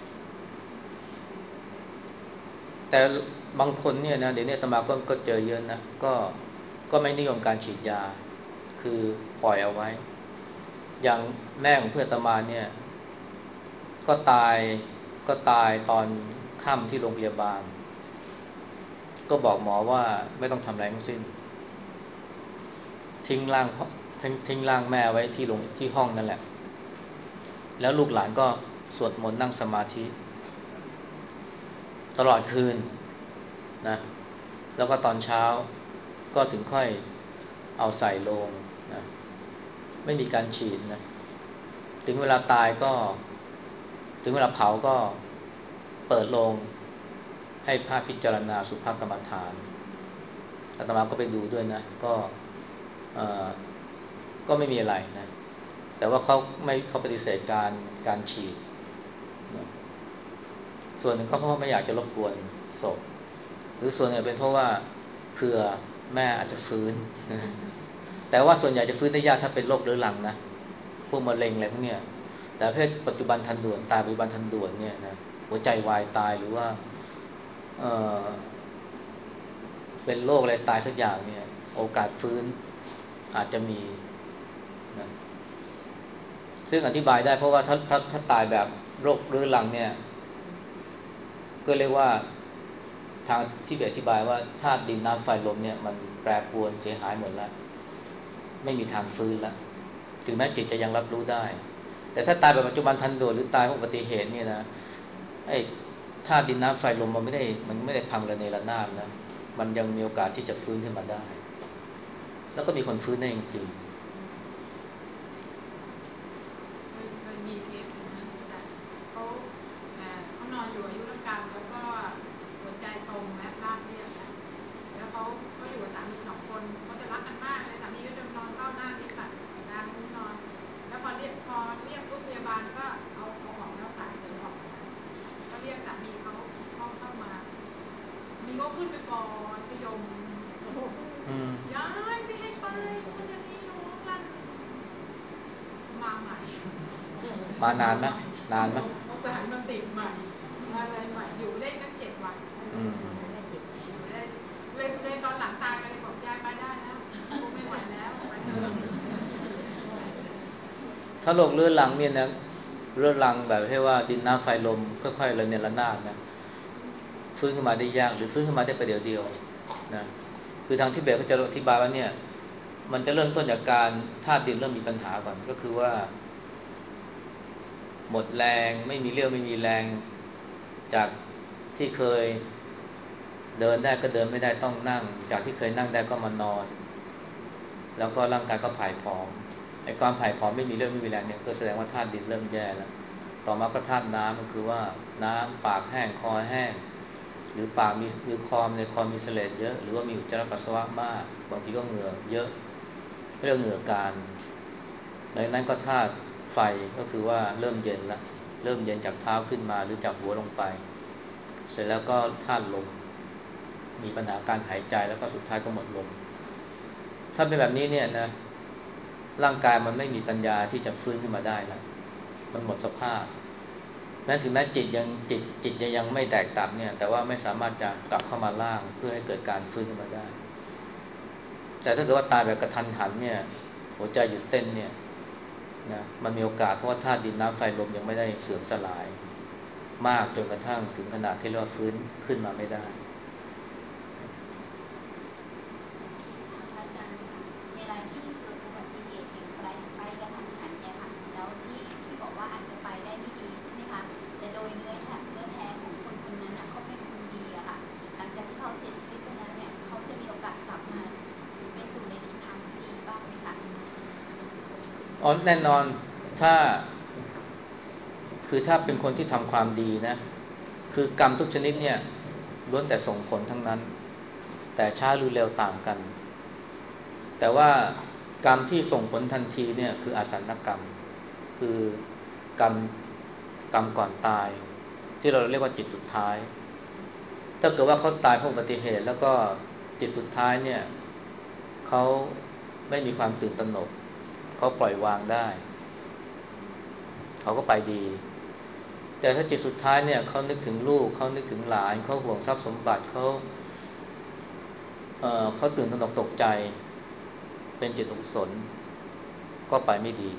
แต่บางคนเนี่ยนะเดี๋ยวนี้อาตมาก็ก็เจอเยอะนะก็ก็ไม่นิยมการฉีดยาคือปล่อยเอาไว้อย่างแม่ของเพื่อนอาตมาเนี่ยก็ตายก็ตายตอนค่ำที่โรงพยาบาลก็บอกหมอว่าไม่ต้องทำอะไรทั้งสิ้นทิ้งร่างทิ้งทิ้งร่างแม่ไว้ที่โรงที่ห้องนั่นแหละแล้วลูกหลานก็สวดมนต์นั่งสมาธิตลอดคืนนะแล้วก็ตอนเช้าก็ถึงค่อยเอาใส่โลงนะไม่มีการฉีดนะถึงเวลาตายก็ถึงเวลาเผาก็เปิดโลงให้พระพิจารณาสุภกรรมฐานอาตมาก็ไปดูด้วยนะก็เอ่อก็ไม่มีอะไรนะแต่ว่าเขาไม่เขาปฏิเสธการการฉีดนะส่วนหนึ่งก็เพราะว่าไม่อยากจะรบกวนศพหรือส่วนหนึ่งเป็นเพราะว่าเผื่อแม่อาจจะฟื้นแต่ว่าส่วนใหญ่จะฟื้นได้ยากถ้าเป็นโรคเรื้อรังนะพวกมะเร็งอะไรพวกเนี้ยแต่เพศปัจจุบันทันด่วนตายปัจจุบันทันด่วนเนี่ยนะหัวใจวายตายหรือว่าเอ่อเป็นโรคอะไรตายสักอย่างเนี่ยโอกาสฟื้นอาจจะมีนะซึ่งอธิบายได้เพราะว่าถ้าถ้าถ้าตายแบบโรคเรื้อรังเนี่ยก็เรียกว่าทางที่อธิบายว่าธาตุดินน้ำไฟลมเนี่ยมันแปรปรวนเสียหายหมดแล้วไม่มีทางฟื้นแล้วถึงแม้จิตจะยังรับรู้ได้แต่ถ้าตายแบบปัจจุบันทันด่วนหรือตายเพราะอุบัติเหตุเนี่ยนะไอ้ธาตุดินน้ำไฟลมมันไม่ได้มันไม่ได้พังระเนระนาดนะมันยังมีโอกาสที่จะฟื้นขึ้นมาได้แล้วก็มีคนฟื้นได้จริงๆก็ขึ้นไปก่อนพยมย้ายไม่ให้ไปคนอย่างนี้อยู่ข้างล่างมาใหม่มานานไหมนานไหมสารมาติดใหม่อะไรใหม่อยู่ได้ตั้งเจ็ดวันอยู่ได้เลยเลยตอนหลังตายเลยบอกยายไปได้แล้วกูไม่ไหวแล้วไปเถอะถ้าโรคเรื้อรังเนี่ยนะเรื้อรังแบบให้ว่าดินน้ำไฟลมค่อยๆเลยเนี่ยระนาดนะฟื้นขึ้นมาได้ยากหรือฟื้นขึ้นมาได้ประเดี๋ยวเดียวนะคือทางทิเบตก็จะอธิบายว่าเนี่ยมันจะเริ่มต้นจากการธาตุดินเริ่มมีปัญหาก่อนก็คือว่าหมดแรงไม่มีเรี่ยวไม่มีแรงจากที่เคยเดินได้ก็เดินไม่ได้ต้องนั่งจากที่เคยนั่งได้ก็มานอนแล้วก็ร่างกายก็ผายผอมไอ้ความผายผอมไม่มีเรี่ยวไม่มีแรงเนี่ยก็แสดงว่าธาตุดินเริ่มแย่แล้วต่อมาก็ธาตุน้ำก็คือว่าน้ำปากแห้งคอแห้งหรือปากมีหรือคอในคอมีเสลดเยอะหรือว่ามีอุจจาระปัสสาวะมากบางทีก็เหงื่อเยอะเรื่องเหงื่อการในนั้นก็ธาตุไฟก็คือว่าเริ่มเย็นแล้วเริ่มเย็นจากเท้าขึ้นมาหรือจากหัวลงไปเสร็จแล้วก็ธาตุลมมีปัญหาการหายใจแล้วก็สุดท้ายก็หมดลมถ้าเป็นแบบนี้เนี่ยนะร่างกายมันไม่มีปัญญาที่จะฟื้นขึ้นมาได้แล้วมันหมดสภาพแม้ถึงแม้จิตยังจิตจิตยังไม่แตกต่ำเนี่ยแต่ว่าไม่สามารถจะกลับเข้ามาล่างเพื่อให้เกิดการฟื้นขึ้นมาได้แต่ถ้าเกิดว่าตายแบบกระทันหันเนี่ยหัวใจหยุดเต้นเนี่ยนะมันมีโอกาสเพราะว่าธาตุดินน้ำไฟลมยังไม่ได้เสื่อมสลายมากจนกระทั่งถึงขนาดที่เราฟื้นขึ้นมาไม่ได้อาจารย์ค่ะเวลาที่เกิดอุบัติเหตุอย่างไรไปกระทันหันเนี่ยค่ะแล้วที่ที่บอกว่าอาจจะไปได้ไม่ดีใช่ไหมคะแต่โดยเนื้อแท้เนื้อแท้ของคนคนนั้นน่ะเขาเป็นคนดีอะค่ะหลังจากที่เขาเสียชีวิตไปแล้วเนี่ยเขาจะมีโอกาสกลับมาไปสู่ในทิศทางที่ดีบ้างไหมคะอ๋อแน่นอนถ้าคือถ้าเป็นคนที่ทำความดีนะคือกรรมทุกชนิดเนี่ยล้วนแต่ส่งผลทั้งนั้นแต่ช้าหรือเร็วต่างกันแต่ว่ากรรมที่ส่งผลทันทีเนี่ยคืออาสันนกรรมคือกรรมกรรมก่อนตายที่เราเรียกว่าจิตสุดท้ายถ้าเกิดว่าเขาตายเพราะอุบัติเหตุแล้วก็จิตสุดท้ายเนี่ยเขาไม่มีความตื่นตระหนกเขาปล่อยวางได้เขาก็ไปดีแต่ถ้าจิตสุดท้ายเนี่ยเขานึกถึงลูกเขานึกถึงหลานเขาห่วงทรัพย์สมบัติเขาเอ่อเขาตื่นตระหนกตกใจเป็นจิตอกุศลก็ไปไม่ดี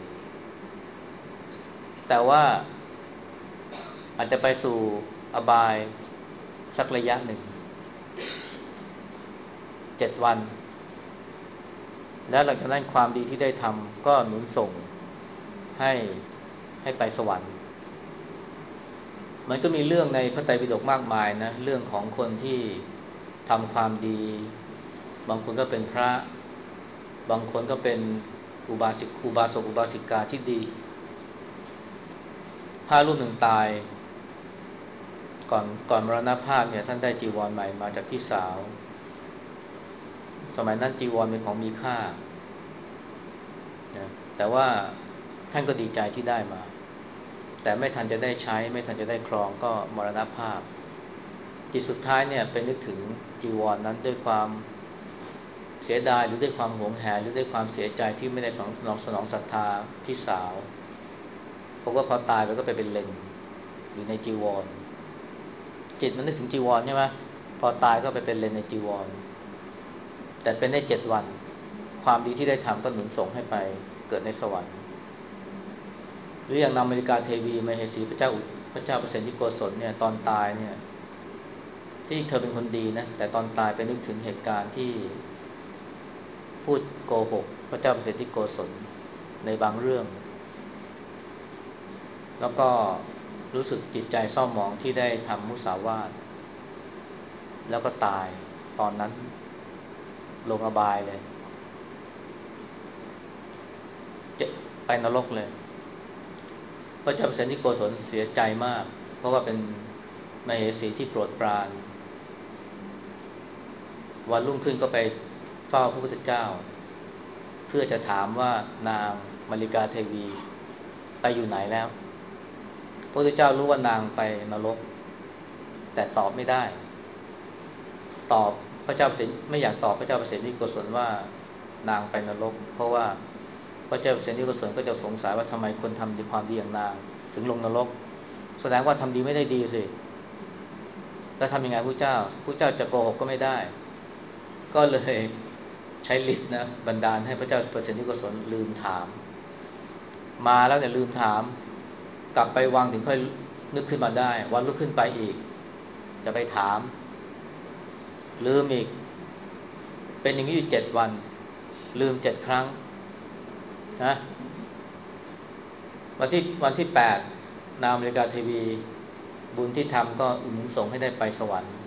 แต่ว่าอาจจะไปสู่อบายสักระยะหนึ่งเจ็ดวันแล้วหลังจากนั้นความดีที่ได้ทำก็หนุนส่งให้ให้ไปสวรรค์มันก็มีเรื่องในพระไตรปิฎกมากมายนะเรื่องของคนที่ทำความดีบางคนก็เป็นพระบางคนก็เป็นอุบาสิกอุบาสกอุบาสิกาที่ดีพระรูปหนึ่งตายก่อนก่อนมรณภาพเนี่ยท่านได้จีวรใหม่มาจากพี่สาวสมัยนั้นจีวรเป็นของมีค่านะแต่ว่าท่านก็ดีใจที่ได้มาแต่ไม่ทันจะได้ใช้ไม่ทันจะได้ครองก็มรณภาพจิตสุดท้ายเนี่ยไปนึกถึงจีวร นั้นด้วยความเสียดายหรือด้วยความหวงแหนหรือด้วยความเสียใจที่ไม่ได้สนองสนองศรัทธาพี่สาวเพราะว่าพอตายไปก็ไปเป็นเลนอยู่ในจีวรจิตมันนึกถึงจีวรใช่ไหมพอตายก็ไปเป็นเลนในจีวรแต่เป็นได้เจ็ดวันความดีที่ได้ทำก็หนุนส่งให้ไปเกิดในสวรรค์หรืออย่างนางอเมริกาเทวีมเหสีพระเจ้าพระเจ้าเปรตที่โกศลเนี่ยตอนตายเนี่ยที่เธอเป็นคนดีนะแต่ตอนตายไปนึกถึงเหตุการณ์ที่พูดโกหกพระเจ้าเปรตที่โกศลในบางเรื่องแล้วก็รู้สึกจิตใจเศร้าหมองที่ได้ทำมุสาวาทแล้วก็ตายตอนนั้นลงอบายเลยไปนรกเลยพระเจ้าเปรตที่โกศลเสียใจมากเพราะว่าเป็นมเหสีที่โปรดปรานวันรุ่งขึ้นก็ไปเฝ้าพระพุทธเจ้าเพื่อจะถามว่านางมาริกาเทวีไปอยู่ไหนแล้วพระพุทธเจ้ารู้ว่านางไปนรกแต่ตอบไม่ได้ตอบพระเจ้าเปรตไม่อยากตอบพระเจ้าเปรตนิโกศลว่านางไปนรกเพราะว่าพระเจ้าเปรตนิโกศลก็จะสงสัยว่าทำไมคนทำดีความดีอย่างนางถึงลงนรกแสดงว่าทำดีไม่ได้ดีสิแล้วทำยังไงพระเจ้าพระเจ้าจะโกหกก็ไม่ได้ก็เลยใช้ฤทธิ์นะบันดาลให้พระเจ้าเปรตนิโกศลลืมถามมาแล้วเนี่ยลืมถามกลับไปวังถึงค่อยนึกขึ้นมาได้วันลุกขึ้นไปอีกจะไปถามลืมอีกเป็นอย่างนี้อยู่เจ็ดวันลืมเจ็ดครั้งนะวันที่วันที่แปดนางอเมริกาทีวีบุญที่ทำก็อุดหนุนส่งให้ได้ไปสวรรค์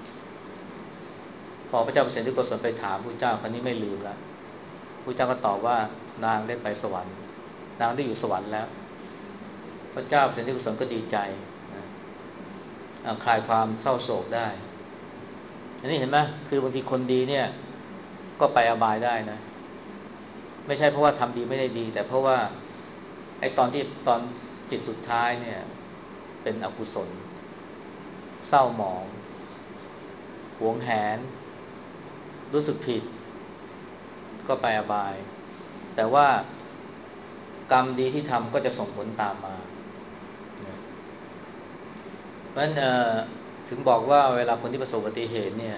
พอพระเจ้าเปรตนิโกศลไปถามพระเจ้าคนนี้ไม่ลืมแล้วพระเจ้าก็ตอบว่านางได้ไปสวรรค์นางได้อยู่สวรรค์แล้วพระเจ้าเปรตนิโกศลก็ดีใจนะคลายความเศร้าโศกได้อันนี้เห็นไหมคือบางทีคนดีเนี่ยก็ไปอบายได้นะไม่ใช่เพราะว่าทำดีไม่ได้ดีแต่เพราะว่าไอ้ตอนที่ตอนจิตสุดท้ายเนี่ยเป็นอกุศลเศร้าหมองหวงแหนรู้สึกผิดก็ไปอบายแต่ว่ากรรมดีที่ทำก็จะส่งผลตามมาเพราะฉะนั้นถึงบอกว่าเวลาคนที่ประสบอุบัติเหตุเนี่ย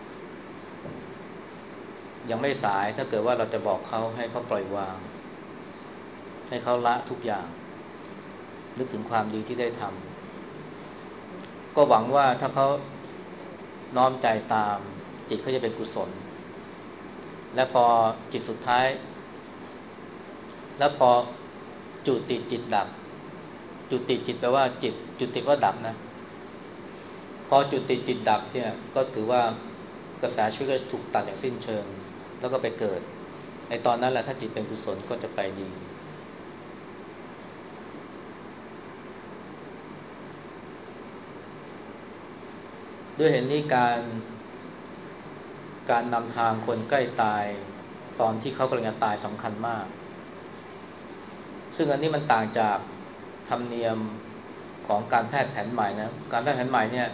ยังไม่สายถ้าเกิดว่าเราจะบอกเขาให้เขาปล่อยวางให้เขาละทุกอย่างนึกถึงความดีที่ได้ทำก็หวังว่าถ้าเขาน้อมใจตามจิตเขาจะเป็นกุศลและพอจิตสุดท้ายแล้วพอจุติจิตดับจุติจิตแปลว่าจิตจุติว่าดับนะพอจุติจิตดับเนี่ยก็ถือว่ากระแสชีวิตก็ถูกตัดอย่างสิ้นเชิงแล้วก็ไปเกิดไอ้ตอนนั้นแหละถ้าจิตเป็นกุศลก็จะไปดีด้วยเหตุนี้การการนำทางคนใกล้ตายตอนที่เขากำลังจะตายสำคัญมากซึ่งอันนี้มันต่างจากธรรมเนียมของการแพทย์แผนใหม่นะการแพทย์แผนใหม่เนี่ย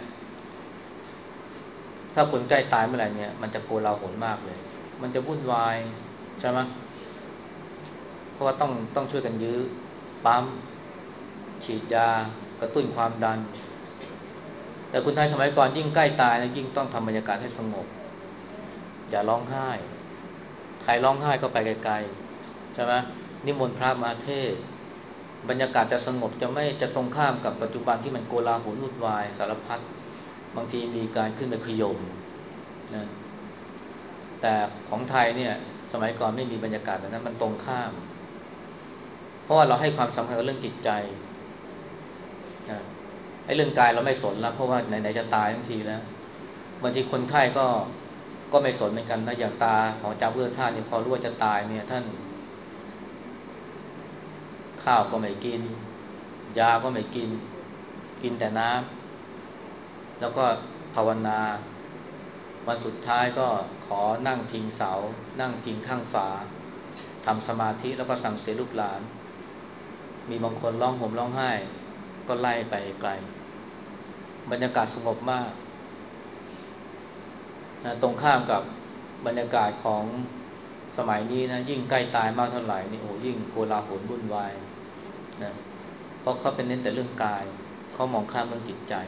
ถ้าคนใกล้ตายเมื่อไหร่เนี่ยมันจะโกลาหลมากเลยมันจะวุ่นวายใช่ไหมเพราะว่าต้องต้องช่วยกันยื้อปั๊มฉีดยากระตุ้นความดันแต่คนไทยสมัยก่อนยิ่งใกล้ตายนะยิ่งต้องทำบรรยากาศให้สงบอย่าร้องไห้ใครร้องไห้ก็ไปไกลๆใช่ไหมนิมนต์พระมาเทศบรรยากาศจะสงบจะไม่จะตรงข้ามกับปัจจุบันที่มันโกลาหลวุ่นวายสารพัดบางทีมีการขึ้นไปขย่มนะแต่ของไทยเนี่ยสมัยก่อนไม่มีบรรยากาศแบบนั้นมันตรงข้ามเพราะว่าเราให้ความสำคัญกับเรื่องจิตใจนะไอ้เรื่องกายเราไม่สนแล้วเพราะว่าไหนๆจะตายทั้งทีแล้วบางทีคนไข้ก็ก็ไม่สนเหมือนกันนะอย่างตาของอาจารย์เพื่อท่านเนี่ยพอรู้ว่าจะตายเนี่ยท่านข้าวก็ไม่กินยาก็ไม่กินกินแต่น้ำแล้วก็ภาวนาวันสุดท้ายก็ขอนั่งพิงเสานั่งพิงข้างฝาทำสมาธิแล้วก็สั่งเสียลูกหลานมีบางคนร้องห่มร้องไห้ก็ไล่ไปไกลบรรยากาศสงบมากนะตรงข้ามกับบรรยากาศของสมัยนี้นะยิ่งใกล้ตายมากเท่าไหร่นี่โอ้ยิ่งโกลาหลวุ่นวายนะเพราะเขาเป็นเน้นแต่เรื่องกายเขามองข้ามเรื่องจิตใจ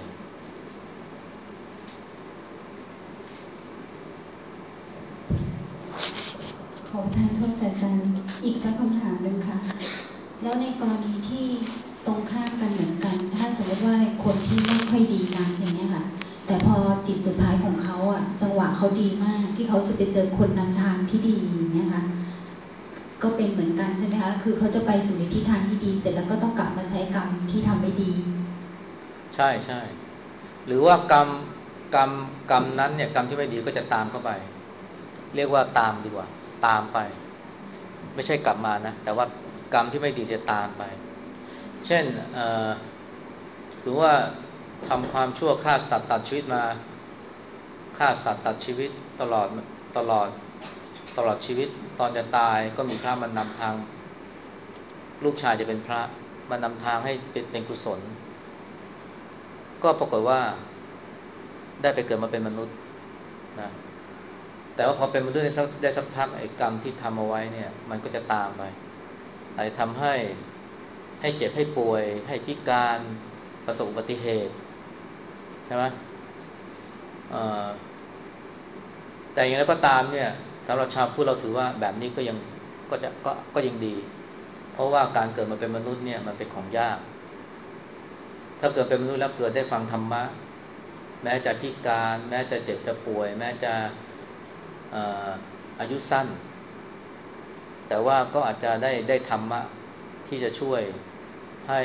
ขอประทานโทษอาจารย์อีกสักคำถามหนึ่งค่ะแล้วในกรณีที่ตรงข้ามกันเหมือนกันถ้าสมมติว่าคนที่ไม่ค่อยดีกันอย่างเงี้ยค่ะแต่พอจิตสุดท้ายของเขาอ่ะจังหวะเขาดีมากที่เขาจะไปเจอคนนำทางที่ดีอย่างเงี้ยค่ะก็เป็นเหมือนกันใช่ไหมคะคือเขาจะไปสู่ในทิศทางที่ดีเสร็จแล้วก็ต้องกลับมาใช้กรรมที่ทำไม่ดีใช่ใช่หรือว่ากรรมกรรมกรรมนั้นเนี่ยกรรมที่ไม่ดีก็จะตามเข้าไปเรียกว่าตามดีกว่าตามไปไม่ใช่กลับมานะแต่ว่ากรรมที่ไม่ดีจะตามไปเช่นถือว่าทำความชั่วฆ่าสัตว์ตัดชีวิตมาฆ่าสัตว์ตัดชีวิตตลอดตลอดตลอดชีวิตตอนจะตายก็มีพระมันนำทางลูกชายจะเป็นพระมันนำทางให้เป็นเป็นกุศลก็ปรากฏว่าได้ไปเกิดมาเป็นมนุษย์นะแต่ว่าพอเป็นมนุษย์ได้สักได้สักพักไอ้กรรมที่ทำเอาไว้เนี่ยมันก็จะตามไปอาจจะทำให้ให้เจ็บให้ป่วยให้พิการประสบอุบัติเหตุใช่ไหมเอ่อแต่อย่างไรก็ตามเนี่ยสำหรับชาวพุทธเราถือว่าแบบนี้ก็ยังก็จะก็ก็ยังดีเพราะว่าการเกิดมาเป็นมนุษย์เนี่ยมันเป็นของยากถ้าเกิดเป็นมนุษย์แล้วเกิดได้ฟังธรรมะแม้จะพิการแม้จะเจ็บจะป่วยแม้จะเอ่ออายุสั้นแต่ว่าก็อาจจะได้ได้ธรรมะที่จะช่วยให้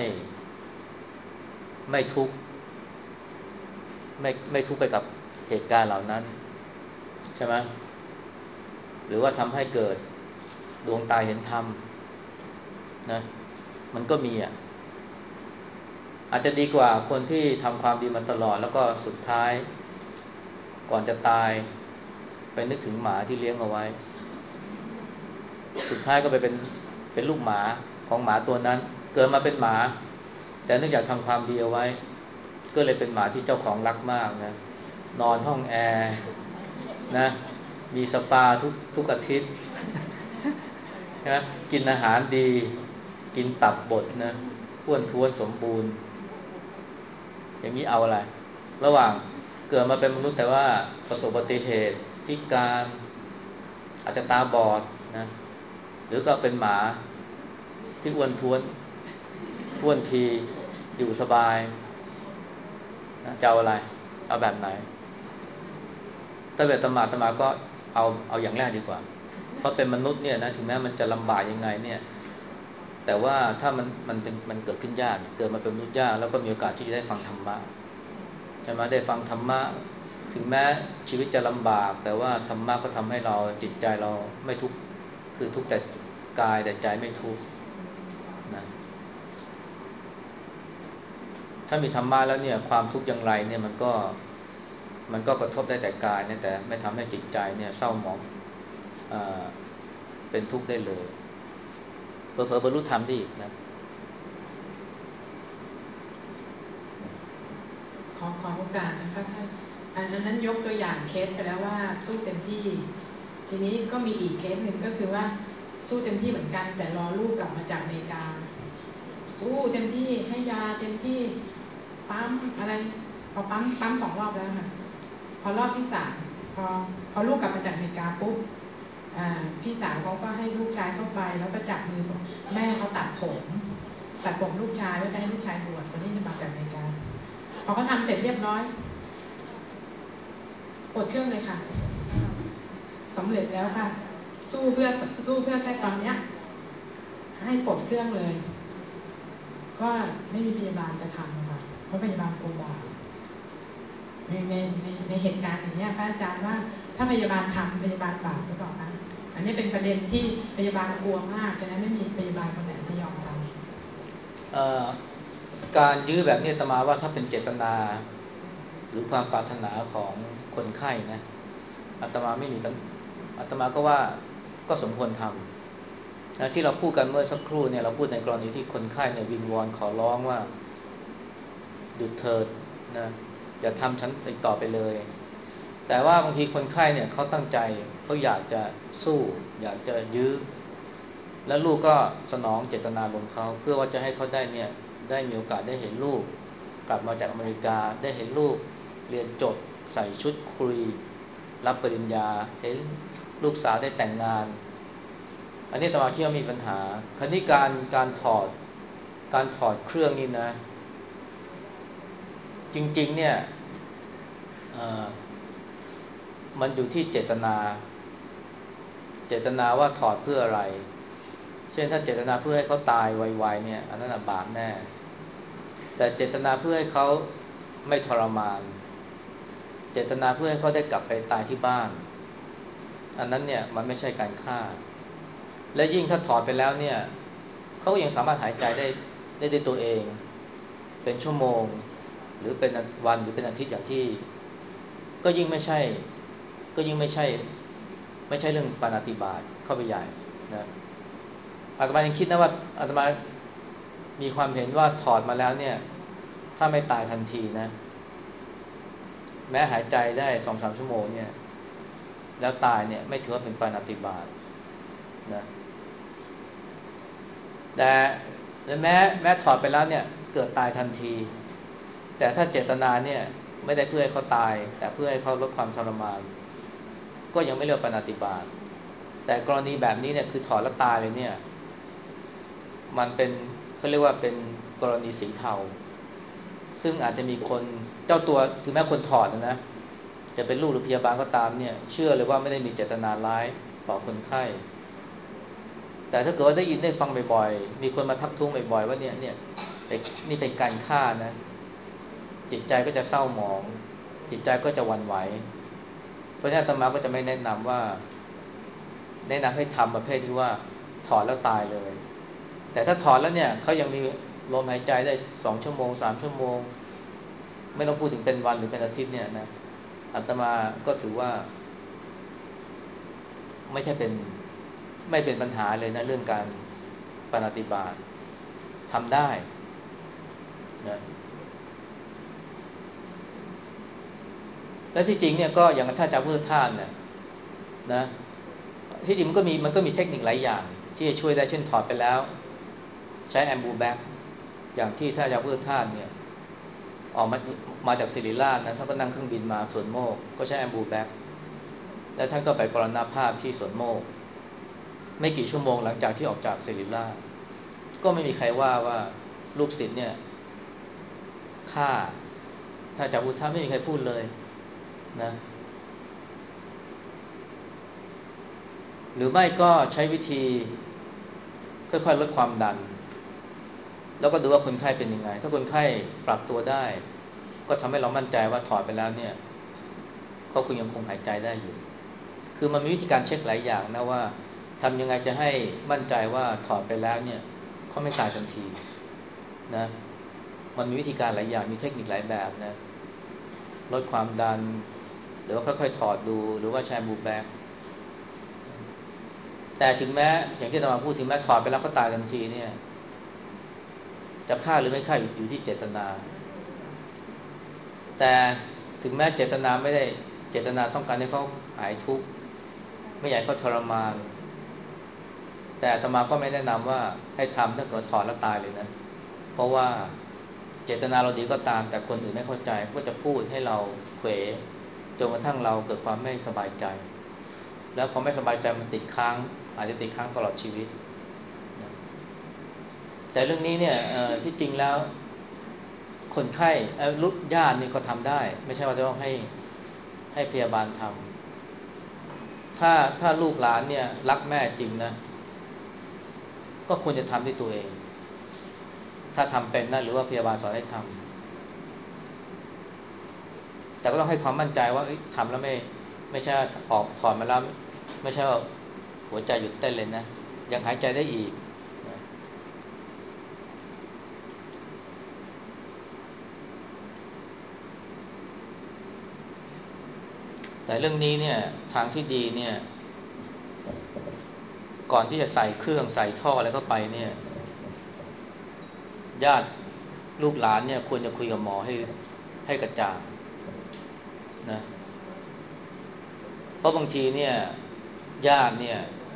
ไม่ทุกข์ไม่ไม่ทุกข์ไปกับเหตุการณ์เหล่านั้นใช่ไหมหรือว่าทำให้เกิดดวงตาเห็นธรรมนะมันก็มีอ่ะอาจจะดีกว่าคนที่ทำความดีมาตลอดแล้วก็สุดท้ายก่อนจะตายไปนึกถึงหมาที่เลี้ยงเอาไว้สุดท้ายก็ไปเป็นเป็นลูกหมาของหมาตัวนั้นเกิดมาเป็นหมาแต่เนื่องจากทำความดีเอาไว้ก็เลยเป็นหมาที่เจ้าของรักมากนะนอนห้องแอร์นะมีสปาทุกทุกอาทิตย์นะกินอาหารดีกินตับบดนะอ้วนท้วนสมบูรณ์อย่างนี้เอาอะไรระหว่างเกิดมาเป็นมนุษย์แต่ว่าประสบอุบัติเหตุพิการอาจจะตาบอดนะหรือก็เป็นหมาที่อ้วนท้วนท้วนพีอยู่สบายนะจะเอาอะไรเอาแบบไหนถ้าเป็นตมาตมาก็เอาเอาอย่างแรกดีกว่าเพราะเป็นมนุษย์เนี่ยนะถึงแม้มันจะลำบากยังไงเนี่ยแต่ว่าถ้ามันมันเป็นมันเกิดขึ้นยากเกิดมาเป็นมนุษย์ยากแล้วก็มีโอกาสที่จะได้ฟังธรรมะใช่ไหมได้ฟังธรรมะถึงแม้ชีวิตจะลำบากแต่ว่าธรรมะก็ทำให้เราจิตใจเราไม่ทุกข์คือทุกข์แต่กายแต่ใจไม่ทุกข์นะถ้ามีธรรมะแล้วเนี่ยความทุกข์อย่างไรเนี่ยมันก็มันก็กระทบได้แต่กายเนี่ยแต่ไม่ทำให้จิตใจเนี่ยเศร้าหมองเอ่อเป็นทุกข์ได้เลยเผลอๆบรรลุธรรมได้อีกนะขอขอโอกาสนะคะท่านอันนั้นยกตัวอย่างเคสไปแล้วว่าสู้เต็มที่ทีนี้ก็มีอีกเคสหนึ่งก็คือว่าสู้เต็มที่เหมือนกันแต่รอลูกกลับมาจากอเมริกาสู้เต็มที่ให้ยาเต็มที่ปั๊มอะไรพอปั๊มปั๊มสองรอบแล้วค่ะพอรอบที่สามพอพอลูกกลับมาจากอเมริกาปุ๊บพี่สาวเขาก็ให้ลูกชายเข้าไปแล้วก็จับมือแม่เขาตัดผมตัดผมลูกชายแล้วให้ลูกชายบวชคนที่จะมาจากอเมริกาพอเขาทำเสร็จเรียบร้อยปลดเครื่องเลยค่ะสำเร็จแล้วค่ะสู้เพื่อสู้เพื่อแค่ตอนเนี้ยให้ปลดเครื่องเลยก็ไม่มีพยาบาลจะทำค่ะเพราะพยาบาลกลัวบาปในในในในเหตุการณ์อย่างนี้พระอาจารย์ว่าถ้าพยาบาลทำพยาบาลบาปหรือเปล่าคะอันนี้เป็นประเด็นที่พยาบาลกลัวมากฉะนั้นไม่มีพยาบาลคนไหนจะยอมทำการยื้อแบบนี้ตมาว่าถ้าเป็นเจตนาหรือความปรารถนาของคนไข้นะอาตมาไม่มีอาตมาก็ว่าก็สมควรทำนะที่เราพูดกันเมื่อสักครู่เนี่ยเราพูดในกรณีที่คนไข้เนี่ยวิงวอนขอร้องว่าหยุดเถิดนะอย่าทำฉันอีกต่อไปเลยแต่ว่าบางทีคนไข้เนี่ยเขาตั้งใจเขาอยากจะสู้อยากจะยื้อแล้วลูกก็สนองเจตนารมณ์เขาเพื่อว่าจะให้เขาได้เนี่ยได้มีโอกาสได้เห็นลูกกลับมาจากอเมริกาได้เห็นลูกเรียนจบใส่ชุดคุยรับปริญญาเห็นลูกสาวได้แต่งงานอันนี้ตมาคิดว่ามีปัญหาคราวนี้การการถอดการถอดเครื่องนี่นะจริงๆเนี่ยมันอยู่ที่เจตนาเจตนาว่าถอดเพื่ออะไรเช่นถ้าเจตนาเพื่อให้เขาตายไวๆเนี่ยอันนั้นบาปแน่แต่เจตนาเพื่อให้เขาไม่ทรมานเจตนาเพื่อให้เขาได้กลับไปตายที่บ้านอันนั้นเนี่ยมันไม่ใช่การฆ่าและยิ่งถ้าถอดไปแล้วเนี่ยเขาก็ยังสามารถหายใจได้ได้ด้วยตัวเองเป็นชั่วโมงหรือเป็นวันหรือเป็นอาทิตย์อย่างที่ก็ยิ่งไม่ใช่ก็ยิ่งไม่ใช่ไม่ใช่เรื่องปาณาติบาตเข้าไปใหญ่นะอาตมายังคิดนะว่าอาตมามีความเห็นว่าถอดมาแล้วเนี่ยถ้าไม่ตายทันทีนะแม้หายใจได้ สองถึงสาม ชั่วโมงเนี่ยแล้วตายเนี่ยไม่ถือว่าเป็นปาณาติบาตนะแต่แม้แม้ถอดไปแล้วเนี่ยเกิดตายทันทีแต่ถ้าเจตนาเนี่ยไม่ได้เพื่อให้เขาตายแต่เพื่อให้เขาลดความทรมานก็ยังไม่เรียกปาณาติบาตแต่กรณีแบบนี้เนี่ยคือถอดแล้วตายเลยเนี่ยมันเป็นเขาเรียกว่าเป็นกรณีสีเทาซึ่งอาจจะมีคนเจ้าตัวถึงแม้คนถอดนะจะเป็นลูกหรือพยาบาลก็ตามเนี่ยเชื่อเลยว่าไม่ได้มีเจตนาร้ายต่อคนไข้แต่ถ้าเกิดว่าได้ยินได้ฟังบ่อยๆมีคนมาทักท้วงบ่อยๆว่าเนี่ยเนี่ยนี่เป็นการฆ่านะจิตใจก็จะเศร้าหมองจิตใจก็จะหวั่นไหวเพราะฉะนั้นอาตมาก็จะไม่แนะนำว่าแนะนำให้ทำประเภทที่ว่าถอดแล้วตายเลยแต่ถ้าถอดแล้วเนี่ยเขายังมีลมหายใจได้สองชั่วโมงสามชั่วโมงไม่ต้องพูดถึงเป็นวันหรือเป็นอาทิตย์เนี่ยนะอาตมาก็ถือว่าไม่ใช่เป็นไม่เป็นปัญหาเลยนะเรื่องการปาณาติบาตทำได้นะและที่จริงเนี่ยก็อย่างท่านอาจารย์พุทธทาสเนี่ยนะที่จริงมันก็มีมันก็มีเทคนิคหลายอย่างที่จะช่วยได้เช่นถอดไปแล้วใช้แอมบูแบ็กอย่างที่ท่านอาจารย์พุทธทาสเนี่ยออกมามาจากศิริราชนะท่านก็นั่งเครื่องบินมาสวนโมกก็ใช้แอมบูแบ็กแล้วท่านก็ไปปรณภาพที่สวนโมกไม่กี่ชั่วโมงหลังจากที่ออกจากศิริราชก็ไม่มีใครว่าว่าลูกศิษย์เนี่ยฆ่าถ้าอาจารย์พุทธทาสไม่มีใครพูดเลยนะหรือไม่ก็ใช้วิธีค่อยๆลดความดันแล้วก็ดูว่าคนไข้เป็นยังไงถ้าคนไข้ปรับตัวได้ก็ทำให้เรามั่นใจว่าถอดไปแล้วเนี่ยเขาคงยังคงหายใจได้อยู่คือมันมีวิธีการเช็คหลายอย่างนะว่าทำยังไงจะให้มั่นใจว่าถอดไปแล้วเนี่ยเขาไม่ตายทันทีนะมันมีวิธีการหลายอย่างมีเทคนิคหลายแบบนะลดความดันหรือว่าค่อยๆถอดดูหรือว่าใช้บูแบ็กแต่ถึงแม้อย่างที่อาจารย์พูดถึงแม้ถอดไปแล้วก็ตายทันทีเนี่ยจะฆ่าหรือไม่ฆ่าอยู่ที่เจตนาแต่ถึงแม้เจตนาไม่ได้เจตนาต้องการให้เขาหายทุกข์ไม่อยากให้เขาทรมานแต่อาตมาก็ไม่แนะนำว่าให้ทำถ้าเกิดถอดแล้วตายเลยนะเพราะว่าเจตนาเราดีก็ตามแต่คนอื่นไม่เข้าใจก็จะพูดให้เราเขวจนกระทั่งเราเกิดความไม่สบายใจแล้วพอไม่สบายใจมันติดค้างอาจจะติดค้างตลอดชีวิตแต่เรื่องนี้เนี่ยที่จริงแล้วคนไข้ลูกญาตินี่ก็ทำได้ไม่ใช่ว่าจะต้องให้ให้พยาบาลทำถ้าถ้าลูกหลานเนี่ยรักแม่จริงนะก็ควรจะทำด้วยตัวเองถ้าทำเป็นนะหรือว่าพยาบาลสอนให้ทำแต่ก็ต้องให้ความมั่นใจว่าทำแล้วไม่ไม่ใช่ออกถอนมาแล้วไม่ใช่หัวใจหยุดเต้นเลยนะยังหายใจได้อีกแต่เรื่องนี้เนี่ยทางที่ดีเนี่ยก่อนที่จะใส่เครื่องใส่ท่ออะไรเข้าไปเนี่ยญาติลูกหลานเนี่ยควรจะคุยกับหมอให้ให้กระจ่างนะเพราะบางทีเนี่ยญาติเนี่ย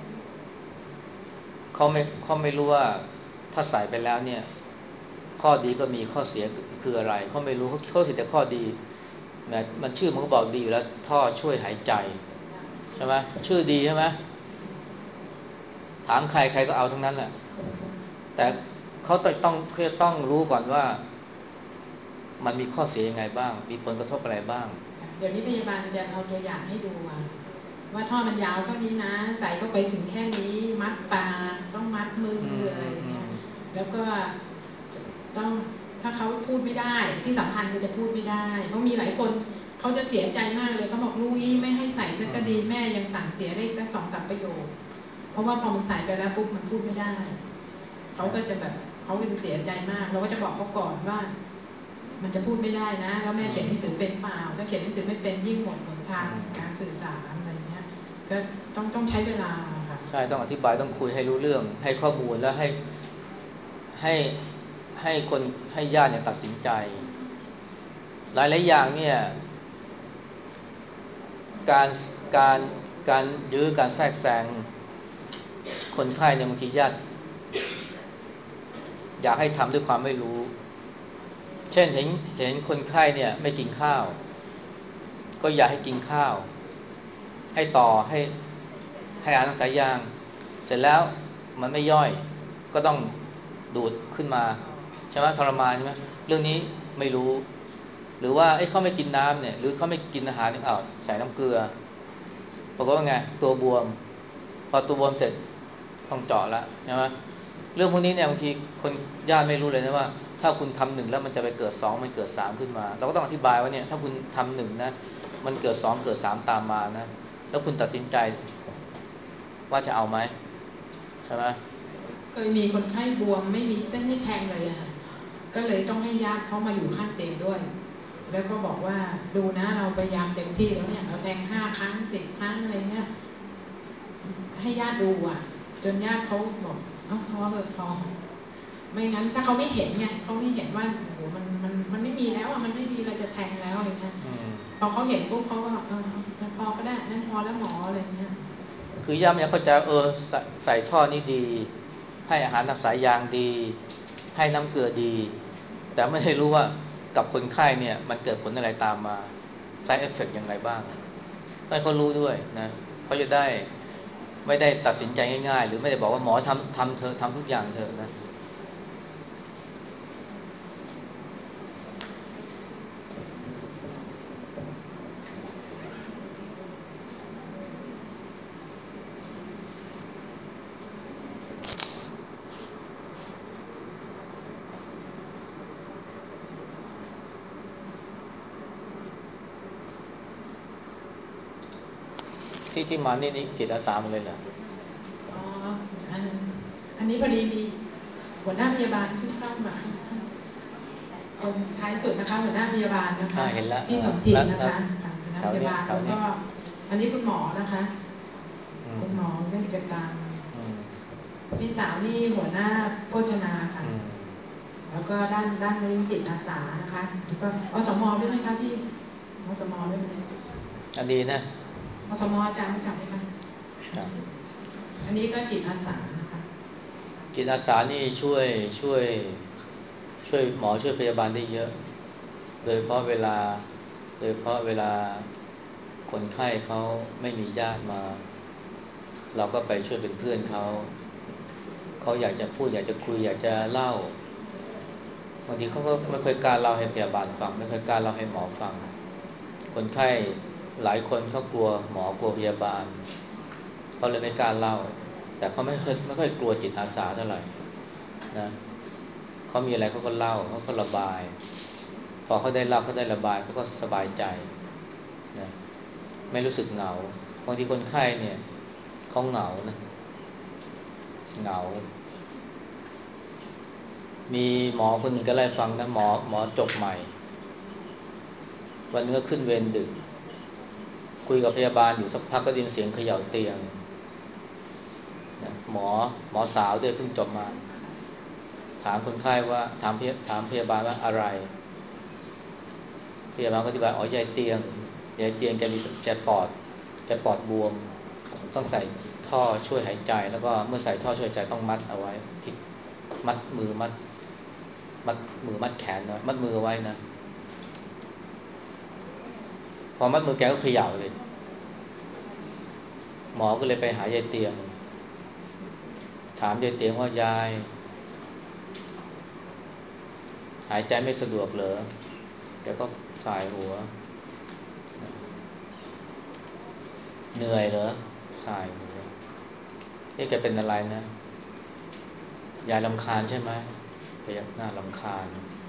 เขาไม่เขาไม่รู้ว่าถ้าใส่ไปแล้วเนี่ยข้อดีก็มีข้อเสียคืออะไรเขาไม่รู้เขาเขาเห็นแต่ข้อดีแม้มันชื่อมันก็บอกดีอยู่แล้วท่อช่วยหายใจใช่ไหมชื่อดีใช่ไหมถามใครใครก็เอาทั้งนั้นแหละแต่เขาต้องต้องเพื่อต้องรู้ก่อนว่ามันมีข้อเสียยังไงบ้างมีผลกระทบอะไรบ้างเดี๋ยวนี้พยาบาลจะเอาตัวอย่างให้ดูว่าท่อมันยาวเท่านี้นะใส่เข้าไปถึงแค่นี้มัดปากต้องมัดมืออะไรอย่างเงี้ยแล้วก็ต้องถ้าเขาพูดไม่ได้ที่สำคัญคือจะพูดไม่ได้เพราะมีหลายคนเขาจะเสียใจมากเลยเขาบอกลุยไม่ให้ใส่สักกระดีแม่ยังสั่งเสียได้สักสองสามประโยคเพราะว่าพอมันใส่ไปแล้วปุ๊บมันพูดไม่ได้เขาก็จะแบบเขาก็จะเสียใจมากเราก็จะบอกเขาก่อนว่ามันจะพูดไม่ได้นะแล้วแม่เขียนหนังสือเป็นเปล่าถ้าเขียนหนังสือไม่เป็นยิ่งหมดหนทางการสื่อสารอะไรเงี้ยก็ต้องต้องใช้เวลาค่ะใช่ต้องอธิบายต้องคุยให้รู้เรื่องให้ข้อมูลแล้วให้ให้ให้คนให้ญาติเนี่ยตัดสินใจหลายๆอย่างเนี่ยการการการยื้อการแทรกแซงคนไข้เนี่ยบางทีญาติอยากให้ทำด้วยความไม่รู้เช่นเห็นเห็นคนไข้เนี่ยไม่กินข้าวก็อยากให้กินข้าวให้ต่อให้ให้อาหารทางสายยางเสร็จแล้วมันไม่ย่อยก็ต้องดูดขึ้นมาใช่ไหมทรมานใช่ไหมเรื่องนี้ไม่รู้หรือว่าไอ้เขาไม่กินน้ำเนี่ยหรือเขาไม่กินอาหารอ้าวใส่น้ำเกลือปรากฏว่าไงตัวบวมพอตัวบวมเสร็จต้องเจาะละใช่ไหมเรื่องพวกนี้เนี่ยบางทีคนญาติไม่รู้เลยนะว่าถ้าคุณทำหนึ่งแล้วมันจะไปเกิดสองมันเกิดสามขึ้นมาเราก็ต้องอธิบายว่าเนี่ยถ้าคุณทำหนึ่งนะมันเกิดสองเกิดสามตามมานะแล้วคุณตัดสินใจว่าจะเอาไหมใช่ไหมเคยมีคนไข้บวมไม่มีเส้นไม่แทงเลยอะก็เลยต้องให้ญาติเขามาอยู่ข้างเตียงด้วยแล้วก็บอกว่าดูนะเราพยายามเต็มที่แล้วเนี่ยเราแทงห้าครั้งสิบครั้งอะไรเงี้ยให้ญาติดูอ่ะจนญาติเขาบอกเอ้าพอเถอะพอไม่งั้นถ้าเขาไม่เห็นไงเขาไม่เห็นว่าโอ้โหมันมันมันไม่มีแล้วอ่ะมันไม่มีอะไรจะแทงแล้วอะไรเงี้ยพอเขาเห็นปุ๊บเขาก็เออพอก็ได้นั่นพอแล้วหมออะไรเงี้ยคือย่าเนี่ยเขาจะเออใส่ใส่ท่อนี่ดีให้อาหารทางสายยางดีให้น้ำเกลือดีแต่ไม่ได้รู้ว่ากับคนไข้เนี่ยมันเกิดผลอะไรตามมา side effect อย่างไรบ้างให้เขารู้ด้วยนะเขาจะได้ไม่ได้ตัดสินใจง่ายๆหรือไม่ได้บอกว่าหมอทำทำเธอทำทุกอย่างเธอนะที่ที่มานี่นี่จิตอาสาหมดเลยเหรออ๋ออันอันนี้พอดีมีหัวหน้าพยาบาลขึ้นเข้ามาคนท้ายสุดนะคะหัวหน้าพยาบาลนะคะพี่สมจิตนะคะหัวหน้าพยาบาลแล้วก็อันนี้คุณหมอนะคะคุณหมอเวชการพี่สาวนี่หัวหน้าโภชนาค่ะแล้วก็ด้านด้านวิจิตอาสานะคะแล้วก็อสมด้วยไหมคะพี่อสมด้วยไหมอันดีนะอสมอาจารย์รู้จักไหมคะอันนี้ก็จิตอาสานะคะจิตอาสานี่ช่วยช่วยช่วยหมอช่วยพยาบาลได้เยอะโดยเพราะเวลาโดยเพราะเวลาคนไข้เขาไม่มีญาติมาเราก็ไปช่วยเป็นเพื่อนเขาเขาอยากจะพูดอยากจะคุยอยากจะเล่าบางทีเขาก็ไม่ค่อยกล้าเล่าให้พยาบาลฟังไม่ค่อยกล้าเล่าให้หมอฟังคนไข้หลายคนเขากลัวหมอกลัวพยาบาลเขาเลยไม่กล้าเล่าแต่เขาไม่ค่อยไม่ค่อยกลัวจิตอาสาเท่าไหร่นะเขามีอะไรเขาก็เล่าเขาก็ระบายพอเขาได้เล่าเขาได้ระบายเขาก็สบายใจนะไม่รู้สึกเหงาบางทีคนไข้เนี่ยเขาเหงานะเหงามีหมอคนหนึ่งก็ไล่ฟังนะหมอหมอจบใหม่วันนึงก็ขึ้นเวรดึกคุยกับพยาบาลอยู่สักพักก็ได้ยินเสียงเขย่าเตียงนะหมอหมอสาวด้วยเพิ่งจบมาถามคนไข้ว่าถามพยถามพยาบาลว่าอะไรพยาบาลก็อธิบายอ๋อยายเตียงยายเตียงแกมีแกปอดแกปอดบวมต้องใส่ท่อช่วยหายใจแล้วก็เมื่อใส่ท่อช่วยหายใจต้องมัดเอาไว้ที่มัดมือมัดมัดมือมัดแขนนะมัดมือไว้นะพอมัดมือแกก็เขย่าเลยหมอก็เลยไปหายายเตียงถามยายเตียงว่ายายหายใจไม่สะดวกเหรอแกก็สายหัวเหนื่อยเหรอสายหัวนี่แกเป็นอะไรนะยายรำคาญใช่ไหมพยักหน้ารำคาญ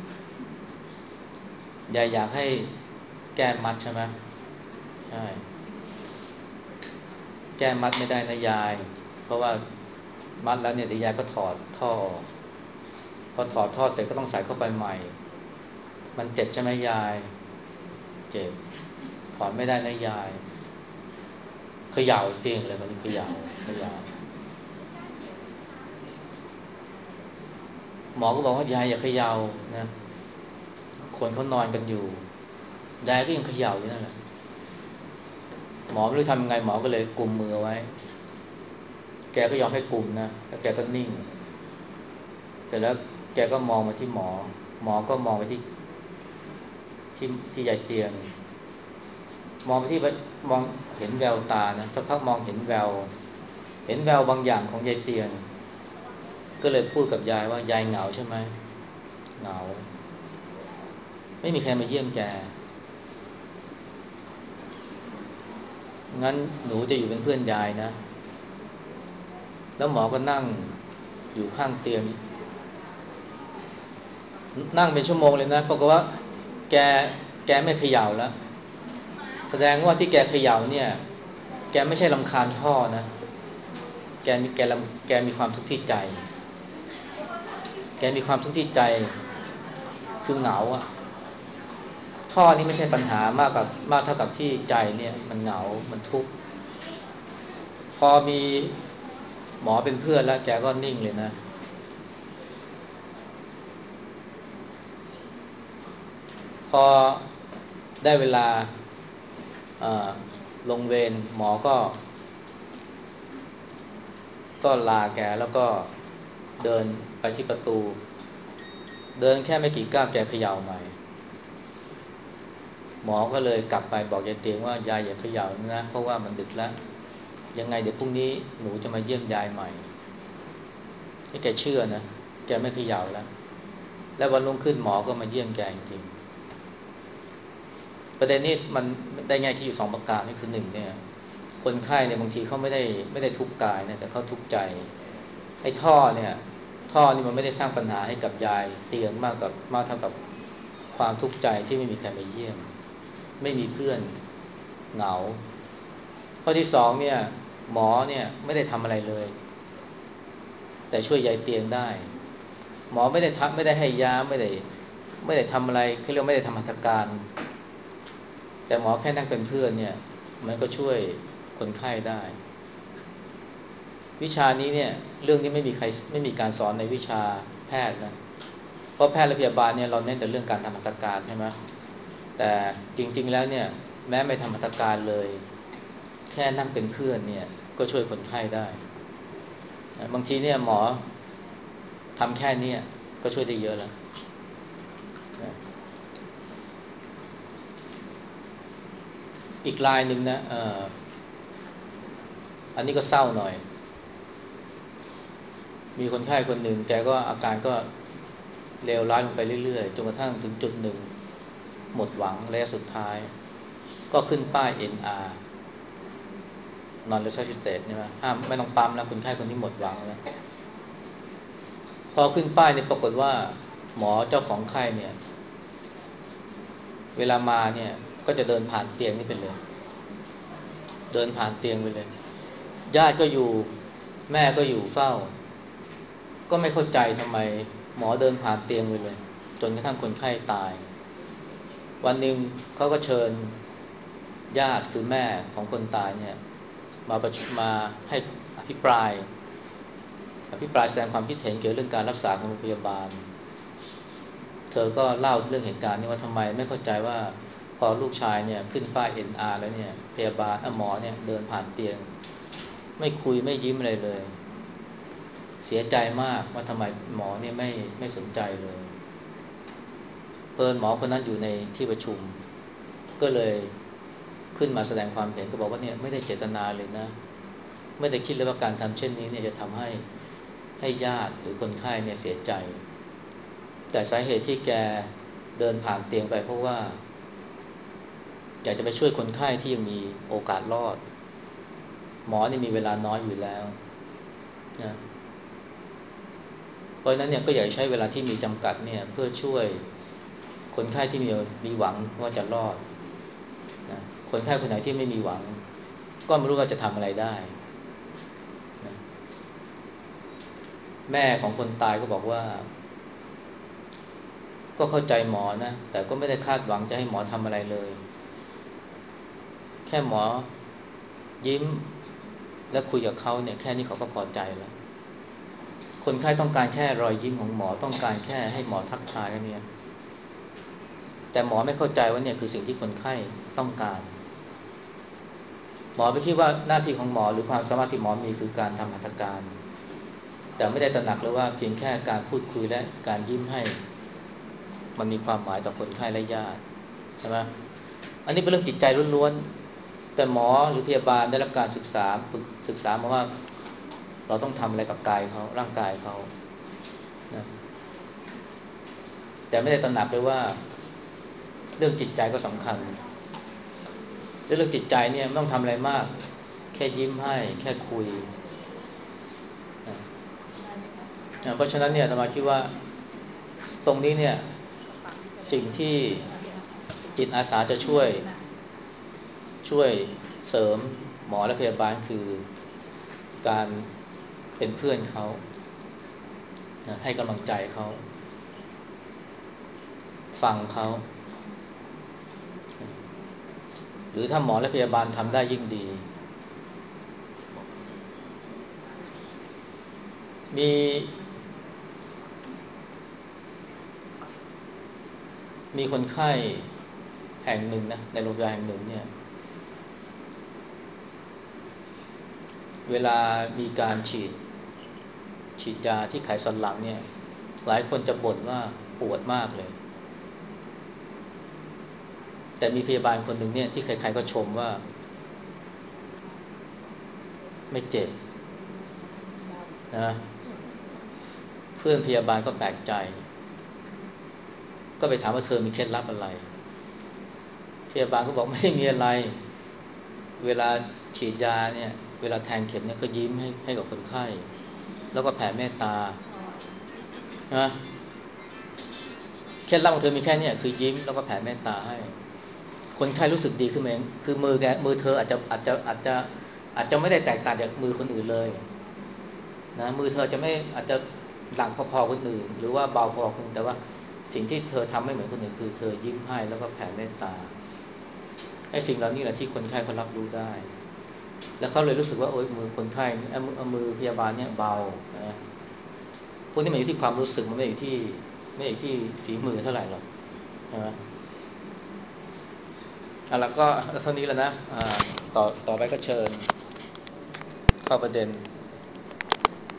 ยายอยากให้แก้มัดใช่ไหมใช่แก้มัดไม่ได้นะยายเพราะว่ามัดแล้วเนี่ยเดี๋ยวยายก็ถอดท่อพอถอดท่อเสร็จก็ต้องใส่เข้าไปใหม่มันเจ็บใช่ไหมยายเจ็บถอนไม่ได้นะยายเขย่าเตียงเลยคนนี้เขย่าเขย่าหมอก็บอกว่ายายอย่าเขย่านะคนเขานอนกันอยู่ยายก็ยังเขย่าอยู่นั่นแหละหมอไม่รู้ทำยังไงหมอก็เลยกุมมือไว้แกก็ยอมให้กุมนะแล้วแกก็นิ่งเสร็จแล้วแกก็มองมาที่หมอหมอก็มองไปที่ที่ที่ยายเตียงมองไปที่มองเห็นแววตานะสักพักมองเห็นแววเห็นแววบางอย่างของยายเตียงก็เลยพูดกับยายว่ายายเหงาใช่ไหมเหงาไม่มีใครมาเยี่ยมแกงั้นหนูจะอยู่เป็นเพื่อนยายนะแล้วหมอก็นั่งอยู่ข้างเตียงนั่งเป็นชั่วโมงเลยนะปรากฏว่าแกแกไม่เขย่าแล้วแสดงว่าที่แกเขย่าเนี่ยแกไม่ใช่รำคาญท่อนะแกมีแกแกมีความทุกข์ที่ใจแกมีความทุกข์ที่ใจคือเหงาอะท่อนี่ไม่ใช่ปัญหามากกับมากเท่ากับที่ใจเนี่ยมันเหงามันทุกข์พอมีหมอเป็นเพื่อนแล้วแกก็นิ่งเลยนะพอได้เวลาลงเวรหมอก็ก็ลาแกแล้วก็เดินไปที่ประตูเดินแค่ไม่กี่ก้าวแกเขย่าใหม่หมอก็เลยกลับไปบอกยายเตียงว่ายายอย่าเขย่านะเพราะว่ามันดึกแล้วยังไงเดี๋ยวพรุ่งนี้หนูจะมาเยี่ยมยายใหม่ให้แกเชื่อนะแกไม่เขย่าแล้วแล้ววันรุ่งขึ้นหมอก็มาเยี่ยมแกจริงประเด็นนี้มันได้แง่คิดอยู่สองประการนี่คือหนึ่งเนี่ยคนไข้เนี่ยบางทีเขาไม่ได้ไม่ได้ทุกข์กายนะแต่เขาทุกข์ใจไอ้ท่อเนี่ยท่อนี่มันไม่ได้สร้างปัญหาให้กับยายเตียงมากกับมากเท่ากับความทุกข์ใจที่ไม่มีใครมาเยี่ยมไม่มีเพื่อนเหงาข้อที่สองเนี่ยหมอเนี่ยไม่ได้ทำอะไรเลยแต่ช่วยยายเตียงได้หมอไม่ได้ทักไม่ได้ให้ยาไม่ได้ไม่ได้ทำอะไรเขาเรียกไม่ได้ทำหัตถการแต่หมอแค่นั่งเป็นเพื่อนเนี่ยมันก็ช่วยคนไข้ได้วิชานี้เนี่ยเรื่องนี้ไม่มีใครไม่มีการสอนในวิชาแพทย์นะเพราะแพทย์และพยาบาลเนี่ยเราเน้นแต่เรื่องการทำหัตถการใช่ไหมแต่จริงๆแล้วเนี่ยแม้ไม่ทำหัตถการเลยแค่นั่งเป็นเพื่อนเนี่ยก็ช่วยคนไข้ได้บางทีเนี่ยหมอทำแค่นี้ก็ช่วยได้เยอะแล้วอีกรายหนึ่งนะเอ่ออันนี้ก็เศร้าหน่อยมีคนไข้คนหนึ่งแกก็อาการก็เลวร้ายลงไปเรื่อยๆจนกระทั่งถึงจุดหนึ่งหมดหวังระยะสุดท้ายก็ขึ้นป้าย เอ็น อาร์ non resuscitate ใช่ไหมห้ามไม่ต้องปั๊มแล้วคนไข้คนที่หมดหวังแล้วพอขึ้นป้ายเนี่ยปรากฏว่าหมอเจ้าของไข้เนี่ยเวลามาเนี่ยก็จะเดินผ่านเตียงนี่ไปเลยเดินผ่านเตียงไปเลยญาติก็อยู่แม่ก็อยู่เฝ้าก็ไม่เข้าใจทำไมหมอเดินผ่านเตียงไปเลยจนกระทั่งคนไข้ตายวันหนึ่งเขาก็เชิญญาติคือแม่ของคนตายเนี่ยมาประชุมมาให้อภิปรายอภิปรายแสดงความคิดเห็นเกี่ยวกับเรื่องการรักษาของโรงพยาบาลเธอก็เล่าเรื่องเหตุการณ์นี้ว่าทำไมไม่เข้าใจว่าพอลูกชายเนี่ยขึ้นป้าย เอ็น อาร์ แล้วเนี่ยพยาบาลหมอเนี่ยเดินผ่านเตียงไม่คุยไม่ยิ้มอะไรเลยเสียใจมากว่าทำไมหมอเนี่ยไม่ไม่สนใจเลยเพิ่นหมอคนนั้นอยู่ในที่ประชุมก็เลยขึ้นมาแสดงความเห็นก็บอกว่าเนี่ยไม่ได้เจตนาเลยนะไม่ได้คิดเลยว่าการทำเช่นนี้เนี่ยจะทำให้ให้ญาติหรือคนไข้เนี่ยเสียใจแต่สาเหตุที่แกเดินผ่านเตียงไปเพราะว่าอยากจะไปช่วยคนไข้ที่ยังมีโอกาสรอดหมอนี่มีเวลาน้อยอยู่แล้วนะเพราะฉะนั้นเนี่ยก็อยากใช้เวลาที่มีจำกัดเนี่ยเพื่อช่วยคนไข้ที่มีมีหวังว่าจะรอดนะคนไข้คนไหนที่ไม่มีหวังก็ไม่รู้ว่าจะทำอะไรได้นะแม่ของคนตายก็บอกว่าก็เข้าใจหมอนะแต่ก็ไม่ได้คาดหวังจะให้หมอทำอะไรเลยแค่หมอยิ้มและคุยกับเขาเนี่ยแค่นี้เขาก็พอใจแล้วคนไข้ต้องการแค่รอยยิ้มของหมอต้องการแค่ให้หมอทักทายแค่นี้แต่หมอไม่เข้าใจว่าเนี่ยคือสิ่งที่คนไข้ต้องการหมอไม่คิดว่าหน้าที่ของหมอหรือความสามารถที่หมอมีคือการทำหัตถการแต่ไม่ได้ตระหนักเลยว่าเพียงแค่การพูดคุยและการยิ้มให้มันมีความหมายต่อคนไข้และญาติใช่ไหมอันนี้เป็นเรื่องจิตใจล้วนๆแต่หมอหรือพยาบาลได้รับการศึกษาศึกษามาว่าเราต้องทำอะไรกับกายเขาร่างกายเขานะแต่ไม่ได้ตระหนักเลยว่าเรื่องจิตใจก็สำคัญเรื่องจิตใจเนี่ยไม่ต้องทำอะไรมากแค่ยิ้มให้แค่คุยนะเพราะฉะนั้นเนี่ยอาตมาคิดว่าตรงนี้เนี่ยสิ่งที่จิตอาสาจะช่วยช่วยเสริมหมอและพยาบาลคือการเป็นเพื่อนเขานะให้กำลังใจเขาฟังเขาหรือถ้าหมอและพยาบาลทำได้ยิ่งดีมีมีคนไข้แห่งหนึ่งนะในโรงพยาบาลแห่งหนึ่งเนี่ยเวลามีการฉีดฉีดยาที่ไขสันหลังเนี่ยหลายคนจะบ่นว่าปวดมากเลยแต่มีพยาบาลคนหนึ่งเนี่ยที่ใครๆก็ชมว่าไม่เจ็บนะเพื่อนพยาบาลก็แปลกใจก็ไปถามว่าเธอมีเคล็ดลับอะไรพยาบาลก็บอกไม่ได้มีอะไรเวลาฉีดยาเนี่ยเวลาแทงเข็มเนี่ยก็ยิ้มให้ให้กับคนไข้แล้วก็แผ่เมตตานะเคล็ดลับของเธอมีแค่นี้คือยิ้มแล้วก็แผ่เมตตาให้คนไข้รู้สึกดีขึ้นเองคือมือแกมือเธออาจจะอาจจะอาจจะอาจจะไม่ได้แตกต่างจากมือคนอื่นเลยนะมือเธอจะไม่อาจจะหลังพอๆคนอื่นหรือว่าเบาพอคนอื่นแต่ว่าสิ่งที่เธอทำไม่เหมือนคนอื่นคือเธอยิ้มให้แล้วก็แผ่เมตตาไอ้สิ่งเหล่านี้แหละที่คนไข้เขารับรู้ได้แล้วเขาเลยรู้สึกว่าโอ๊ยมือคนไข้เอามือเอามือพยาบาลเนี่ยเบานะพวกนี้มันอยู่ที่ความรู้สึกมันไม่อยู่ที่ไม่อยู่ที่ฝีมือเท่าไหร่หรอกใช่ไหมอ่ะแล้วก็เท่านี้แล้วนะอ่าต่อต่อไปก็เชิญเข้าประเด็น